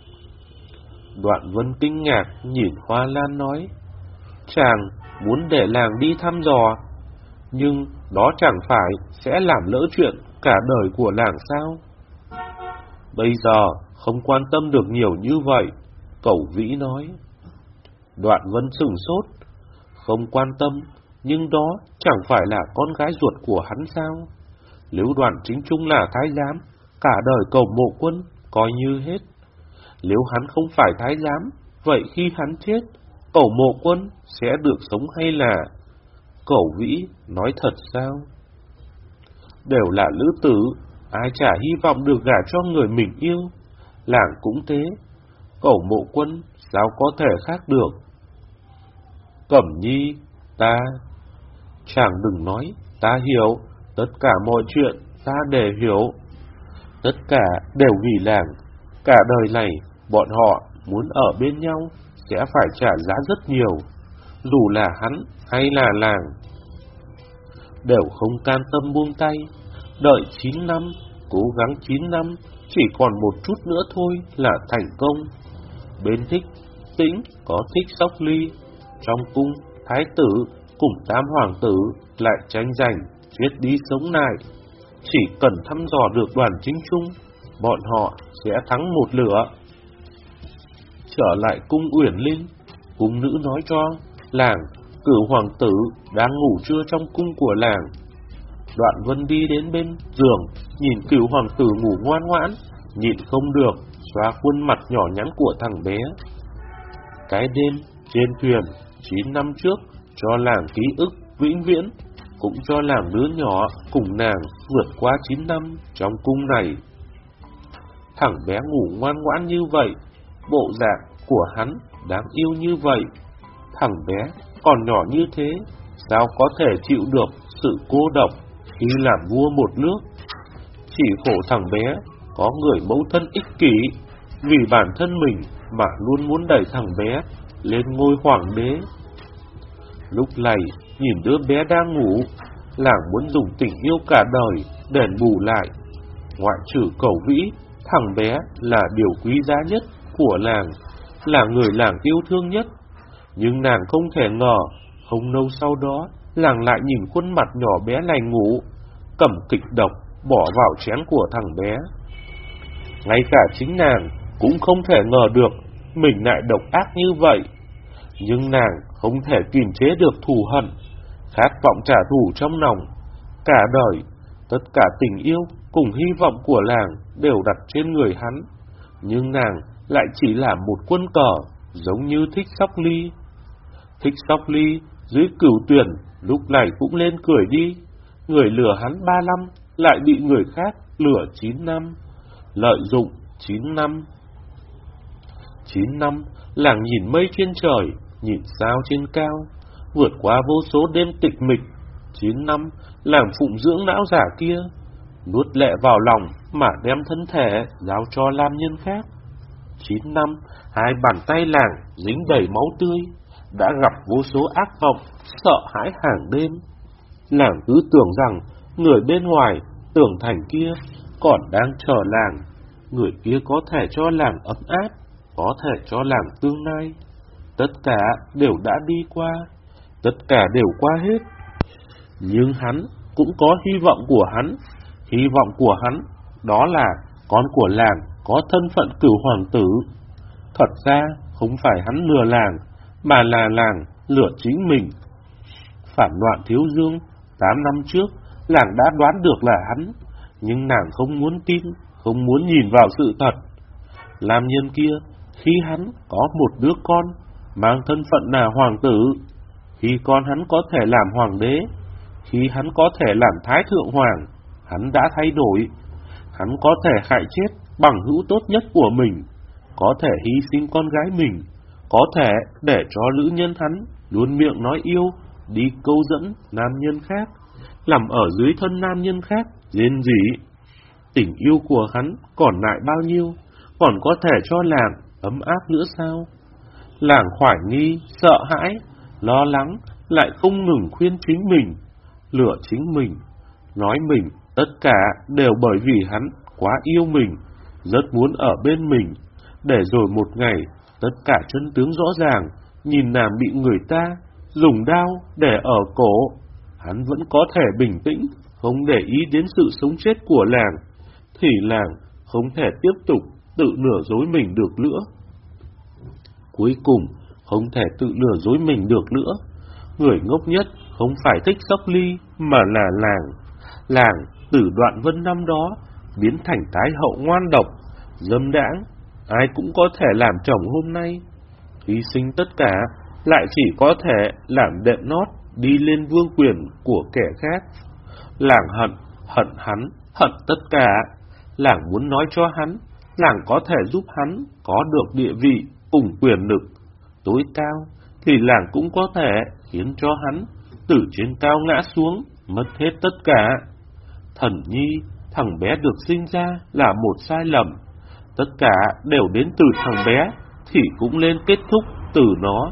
Đoạn Vân kinh ngạc nhìn hoa lan nói: Chàng muốn để làng đi thăm dò, nhưng đó chẳng phải sẽ làm lỡ chuyện cả đời của làng sao? Bây giờ không quan tâm được nhiều như vậy, Cẩu Vĩ nói. Đoạn Vân sửng sốt. Không quan tâm, nhưng đó chẳng phải là con gái ruột của hắn sao? Nếu Đoàn Chính Trung là thái giám, cả đời Cẩu Mộ Quân coi như hết. Nếu hắn không phải thái giám, vậy khi hắn chết, Cẩu Mộ Quân sẽ được sống hay là? Cẩu Vĩ nói thật sao? Đều là nữ tử, ai chả hy vọng được gả cho người mình yêu. Làng cũng thế, Cẩu Mộ Quân sao có thể khác được? Cẩm Nhi, ta... Chàng đừng nói, ta hiểu, tất cả mọi chuyện ta đều hiểu. Tất cả đều vì làng, cả đời này bọn họ muốn ở bên nhau sẽ phải trả giá rất nhiều, dù là hắn hay là làng. Đều không can tâm buông tay, đợi chín năm, cố gắng chín năm, chỉ còn một chút nữa thôi là thành công. Bên Thích Tĩnh có Thích Sóc Ly, trong cung thái tử cùng tam hoàng tử lại tranh giành chết đi sống lại. Chỉ cần thăm dò được Đoàn Chính Trung, bọn họ sẽ thắng một lửa. Trở lại cung Uyển Linh, cung nữ nói cho làng Cửu hoàng tử đang ngủ trưa trong cung của làng. Đoạn Vân đi đến bên giường, nhìn Cửu hoàng tử ngủ ngoan ngoãn, nhịn không được xoa khuôn mặt nhỏ nhắn của thằng bé. Cái đêm trên thuyền chín năm trước cho làng ký ức vĩnh viễn, cũng cho làng đứa nhỏ cùng nàng vượt qua chín năm trong cung này. Thằng bé ngủ ngoan ngoãn như vậy, bộ dạng của hắn đáng yêu như vậy. Thằng bé còn nhỏ như thế, sao có thể chịu được sự cô độc khi làm vua một nước? Chỉ khổ thằng bé có người mẫu thân ích kỷ, vì bản thân mình mà luôn muốn đẩy thằng bé lên ngôi hoàng đế. Lúc này nhìn đứa bé đang ngủ, làng muốn dùng tình yêu cả đời đền bù lại. Ngoại trừ Cẩu Vĩ, thằng bé là điều quý giá nhất của làng, là người làng yêu thương nhất. Nhưng nàng không thể ngờ, không lâu sau đó, làng lại nhìn khuôn mặt nhỏ bé lành ngủ, cầm kịch độc bỏ vào chén của thằng bé. Ngay cả chính nàng cũng không thể ngờ được mình lại độc ác như vậy. Nhưng nàng không thể kiềm chế được thù hận, khát vọng trả thù trong lòng. Cả đời, tất cả tình yêu cùng hy vọng của làng đều đặt trên người hắn, nhưng nàng lại chỉ là một quân cờ, giống như Thích Sóc Ly. Thích Sóc Ly dưới Cửu Tuyển lúc này cũng lên cười đi, người lừa hắn ba năm lại bị người khác lừa chín năm, lợi dụng chín năm. Chín năm, làng nhìn mây trên trời, nhìn sao trên cao, vượt qua vô số đêm tịch mịch. Chín năm, làng phụng dưỡng lão giả kia, nuốt lệ vào lòng mà đem thân thể giao cho nam nhân khác. Chín năm, hai bàn tay làng dính đầy máu tươi, đã gặp vô số ác vọng, sợ hãi hàng đêm. Làng cứ tưởng rằng người bên ngoài tường thành kia còn đang chờ làng, người kia có thể cho làng ấm áp, có thể cho làng tương lai. Tất cả đều đã đi qua, tất cả đều qua hết. Nhưng hắn cũng có hy vọng của hắn, hy vọng của hắn đó là con của làng có thân phận Cửu Hoàng tử. Thật ra không phải hắn lừa làng, mà là làng lừa chính mình. Phản loạn Thiếu Dương tám năm trước, làng đã đoán được là hắn, nhưng nàng không muốn tin, không muốn nhìn vào sự thật. Nam nhân kia, khi hắn có một đứa con mang thân phận là hoàng tử, khi con hắn có thể làm hoàng đế, khi hắn có thể làm thái thượng hoàng, hắn đã thay đổi. Hắn có thể hại chết bằng hữu tốt nhất của mình, có thể hy sinh con gái mình, có thể để cho nữ nhân hắn luôn miệng nói yêu đi câu dẫn nam nhân khác, nằm ở dưới thân nam nhân khác rên rỉ. Tình yêu của hắn còn lại bao nhiêu, còn có thể cho làng ấm áp nữa sao? Làng hoài nghi, sợ hãi, lo lắng, lại không ngừng khuyên chính mình, lừa chính mình, nói mình tất cả đều bởi vì hắn quá yêu mình, rất muốn ở bên mình, để rồi một ngày tất cả chân tướng rõ ràng, nhìn nàng bị người ta dùng đao để ở cổ, hắn vẫn có thể bình tĩnh, không để ý đến sự sống chết của làng, thì làng không thể tiếp tục tự lừa dối mình được nữa. Cuối cùng, không thể tự lừa dối mình được nữa. Người ngốc nhất không phải Thích Sóc Ly, mà là làng. Làng từ Đoạn Vân năm đó biến thành tái hậu ngoan độc, dâm đãng, ai cũng có thể làm chồng hôm nay. Hy sinh tất cả, lại chỉ có thể làm đệm nót đi lên vương quyền của kẻ khác. Làng hận, hận hắn, hận tất cả. Làng muốn nói cho hắn, làng có thể giúp hắn có được địa vị cùng quyền lực tối cao, thì làng cũng có thể khiến cho hắn từ trên cao ngã xuống, mất hết tất cả. Thần Nhi, thằng bé được sinh ra là một sai lầm, tất cả đều đến từ thằng bé, thì cũng nên kết thúc từ nó.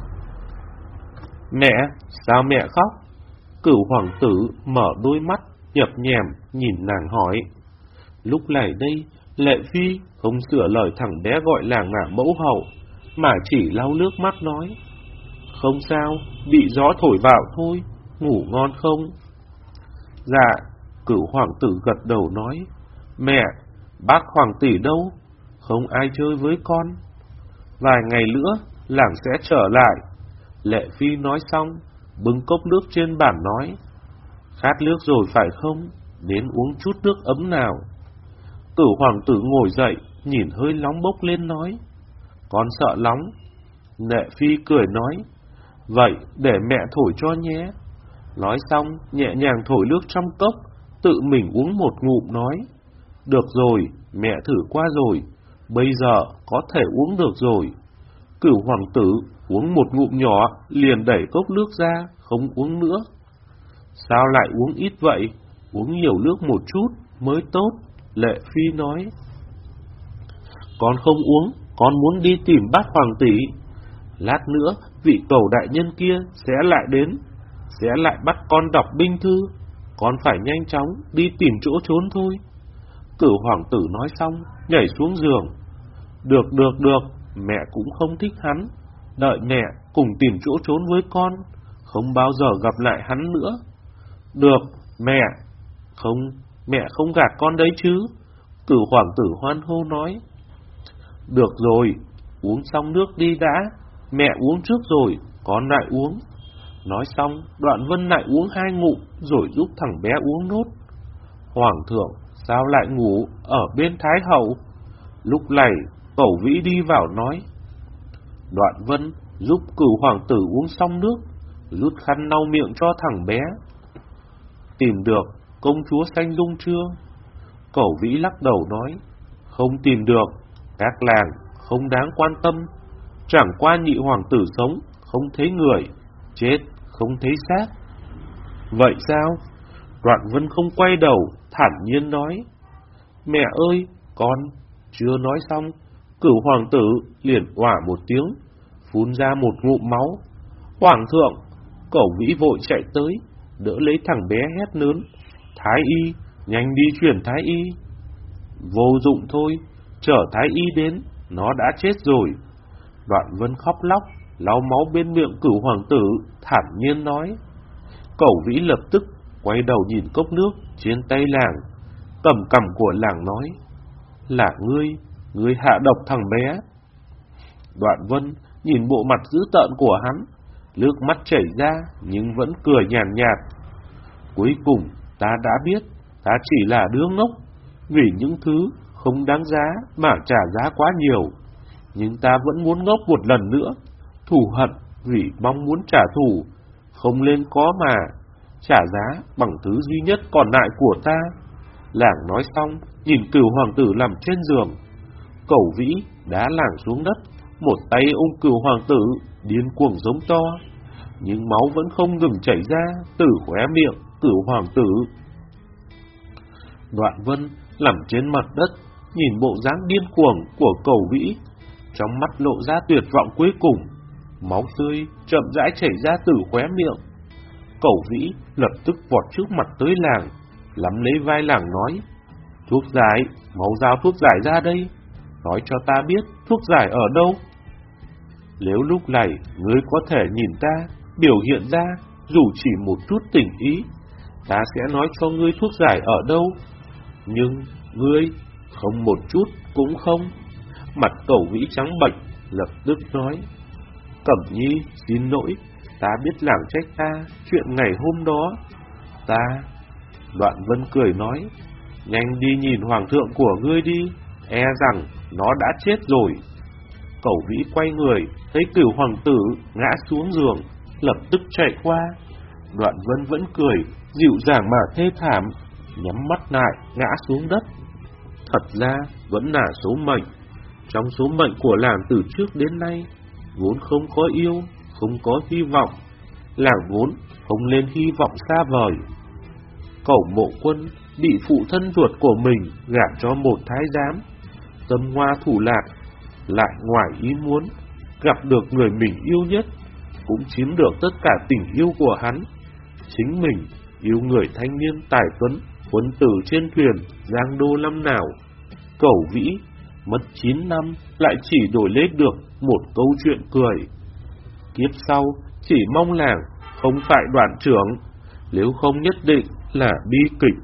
Mẹ, sao mẹ khóc? Cửu hoàng tử mở đôi mắt nhập nhèm nhìn nàng hỏi. Lúc này đây, Lệ Phi không sửa lời thằng bé gọi làng là mẫu hậu, mà chỉ lau nước mắt nói. Không sao, bị gió thổi vào thôi, ngủ ngon không? Dạ, Cửu hoàng tử gật đầu nói. Mẹ, bác hoàng tỷ đâu? Không ai chơi với con. Vài ngày nữa, làng sẽ trở lại. Lệ Phi nói xong, bưng cốc nước trên bàn nói. Khát nước rồi phải không? Đến uống chút nước ấm nào. Cửu hoàng tử ngồi dậy, nhìn hơi nóng bốc lên nói. Con sợ nóng. Lệ Phi cười nói. Vậy để mẹ thổi cho nhé. Nói xong, nhẹ nhàng thổi nước trong cốc, tự mình uống một ngụm nói. Được rồi, mẹ thử qua rồi, bây giờ có thể uống được rồi. Cửu hoàng tử uống một ngụm nhỏ, liền đẩy cốc nước ra, không uống nữa. Sao lại uống ít vậy? Uống nhiều nước một chút mới tốt, Lệ Phi nói. Con không uống, con muốn đi tìm bát hoàng tỷ. Lát nữa, vị cầu đại nhân kia sẽ lại đến, sẽ lại bắt con đọc binh thư. Con phải nhanh chóng đi tìm chỗ trốn thôi. Cửu hoàng tử nói xong, nhảy xuống giường. Được, được, được, mẹ cũng không thích hắn. Đợi mẹ cùng tìm chỗ trốn với con, không bao giờ gặp lại hắn nữa. Được, mẹ. Không, mẹ không gạt con đấy chứ. Cửu hoàng tử hoan hô nói. Được rồi, uống xong nước đi đã. Mẹ uống trước rồi, con lại uống. Nói xong, Đoạn Vân lại uống hai ngụm rồi giúp thằng bé uống nốt. Hoàng thượng sao lại ngủ ở bên Thái hậu? Lúc này Cẩu Vĩ đi vào nói. Đoạn Vân giúp Cửu hoàng tử uống xong nước, rút khăn lau miệng cho thằng bé. Tìm được công chúa Xanh Dung chưa? Cẩu Vĩ lắc đầu nói. Không tìm được, các làng không đáng quan tâm. Chẳng qua nhị hoàng tử sống không thấy người, chết không thấy xác. Vậy sao? Đoạn Vân không quay đầu, thản nhiên nói. Mẹ ơi, con chưa nói xong, Cửu hoàng tử liền oả một tiếng, phun ra một ngụm máu. Hoàng thượng! Cẩu Vĩ vội chạy tới, đỡ lấy thằng bé hét lớn. Thái y, nhanh đi chuyển thái y. Vô dụng thôi, chở thái y đến, nó đã chết rồi. Đoạn Vân khóc lóc, lau máu bên miệng Cửu hoàng tử, thản nhiên nói. Cẩu Vĩ lập tức quay đầu nhìn cốc nước trên tay làng, cầm cằm của làng nói. Là ngươi, ngươi hạ độc thằng bé. Đoạn Vân nhìn bộ mặt dữ tợn của hắn, nước mắt chảy ra nhưng vẫn cười nhàn nhạt, nhạt. Cuối cùng ta đã biết, ta chỉ là đứa ngốc, vì những thứ không đáng giá mà trả giá quá nhiều. Nhưng ta vẫn muốn ngốc một lần nữa, thù hận vì mong muốn trả thù, không nên có mà, trả giá bằng thứ duy nhất còn lại của ta. Làng nói xong, nhìn Cửu hoàng tử nằm trên giường. Cẩu Vĩ đá làng xuống đất, một tay ôm Cửu hoàng tử, điên cuồng giống to. Nhưng máu vẫn không ngừng chảy ra từ khóe miệng Cửu hoàng tử. Đoạn Vân nằm trên mặt đất, nhìn bộ dáng điên cuồng của Cẩu Vĩ, trong mắt lộ ra tuyệt vọng cuối cùng. Máu tươi chậm rãi chảy ra từ khóe miệng. Cẩu Vĩ lập tức vọt trước mặt tới làng, nắm lấy vai làng nói. Thuốc giải, máu giao thuốc giải ra đây, nói cho ta biết thuốc giải ở đâu. Nếu lúc này ngươi có thể nhìn ta biểu hiện ra dù chỉ một chút tình ý, ta sẽ nói cho ngươi thuốc giải ở đâu. Nhưng ngươi không một chút cũng không. Mặt Cẩu Vĩ trắng bệch, lập tức nói. Cẩm Nhi xin lỗi, ta biết làng trách ta chuyện ngày hôm đó. Ta... Đoạn Vân cười nói. Nhanh đi nhìn hoàng thượng của ngươi đi, e rằng nó đã chết rồi. Cẩu Vĩ quay người, thấy Cửu hoàng tử ngã xuống giường, lập tức chạy qua. Đoạn Vân vẫn cười, dịu dàng mà thê thảm, nhắm mắt lại ngã xuống đất. Thật ra vẫn là số mệnh. Trong số mệnh của làng từ trước đến nay, vốn không có yêu, không có hy vọng. Làng vốn không lên hy vọng xa vời. Cẩu Mộ Quân bị phụ thân ruột của mình gả cho một thái giám, tâm hoa thủ lạc, lại ngoài ý muốn gặp được người mình yêu nhất, cũng chiếm được tất cả tình yêu của hắn. Chính mình yêu người thanh niên tài tuấn, quân tử trên thuyền giang đô năm nào. Cẩu Vĩ mất chín năm lại chỉ đổi lấy được một câu chuyện cười. Kiếp sau chỉ mong làng không phải Đoàn trưởng, nếu không nhất định là bi kịch.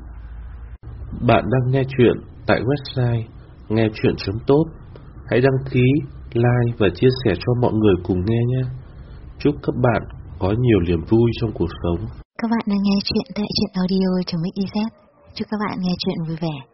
Bạn đang nghe chuyện tại website nghe chuyện chấm tốt. Hãy đăng ký, like và chia sẻ cho mọi người cùng nghe nhé. Chúc các bạn có nhiều niềm vui trong cuộc sống.
Các bạn đang nghe chuyện tại truyện audio chấm xyz. Chúc các bạn nghe chuyện vui vẻ.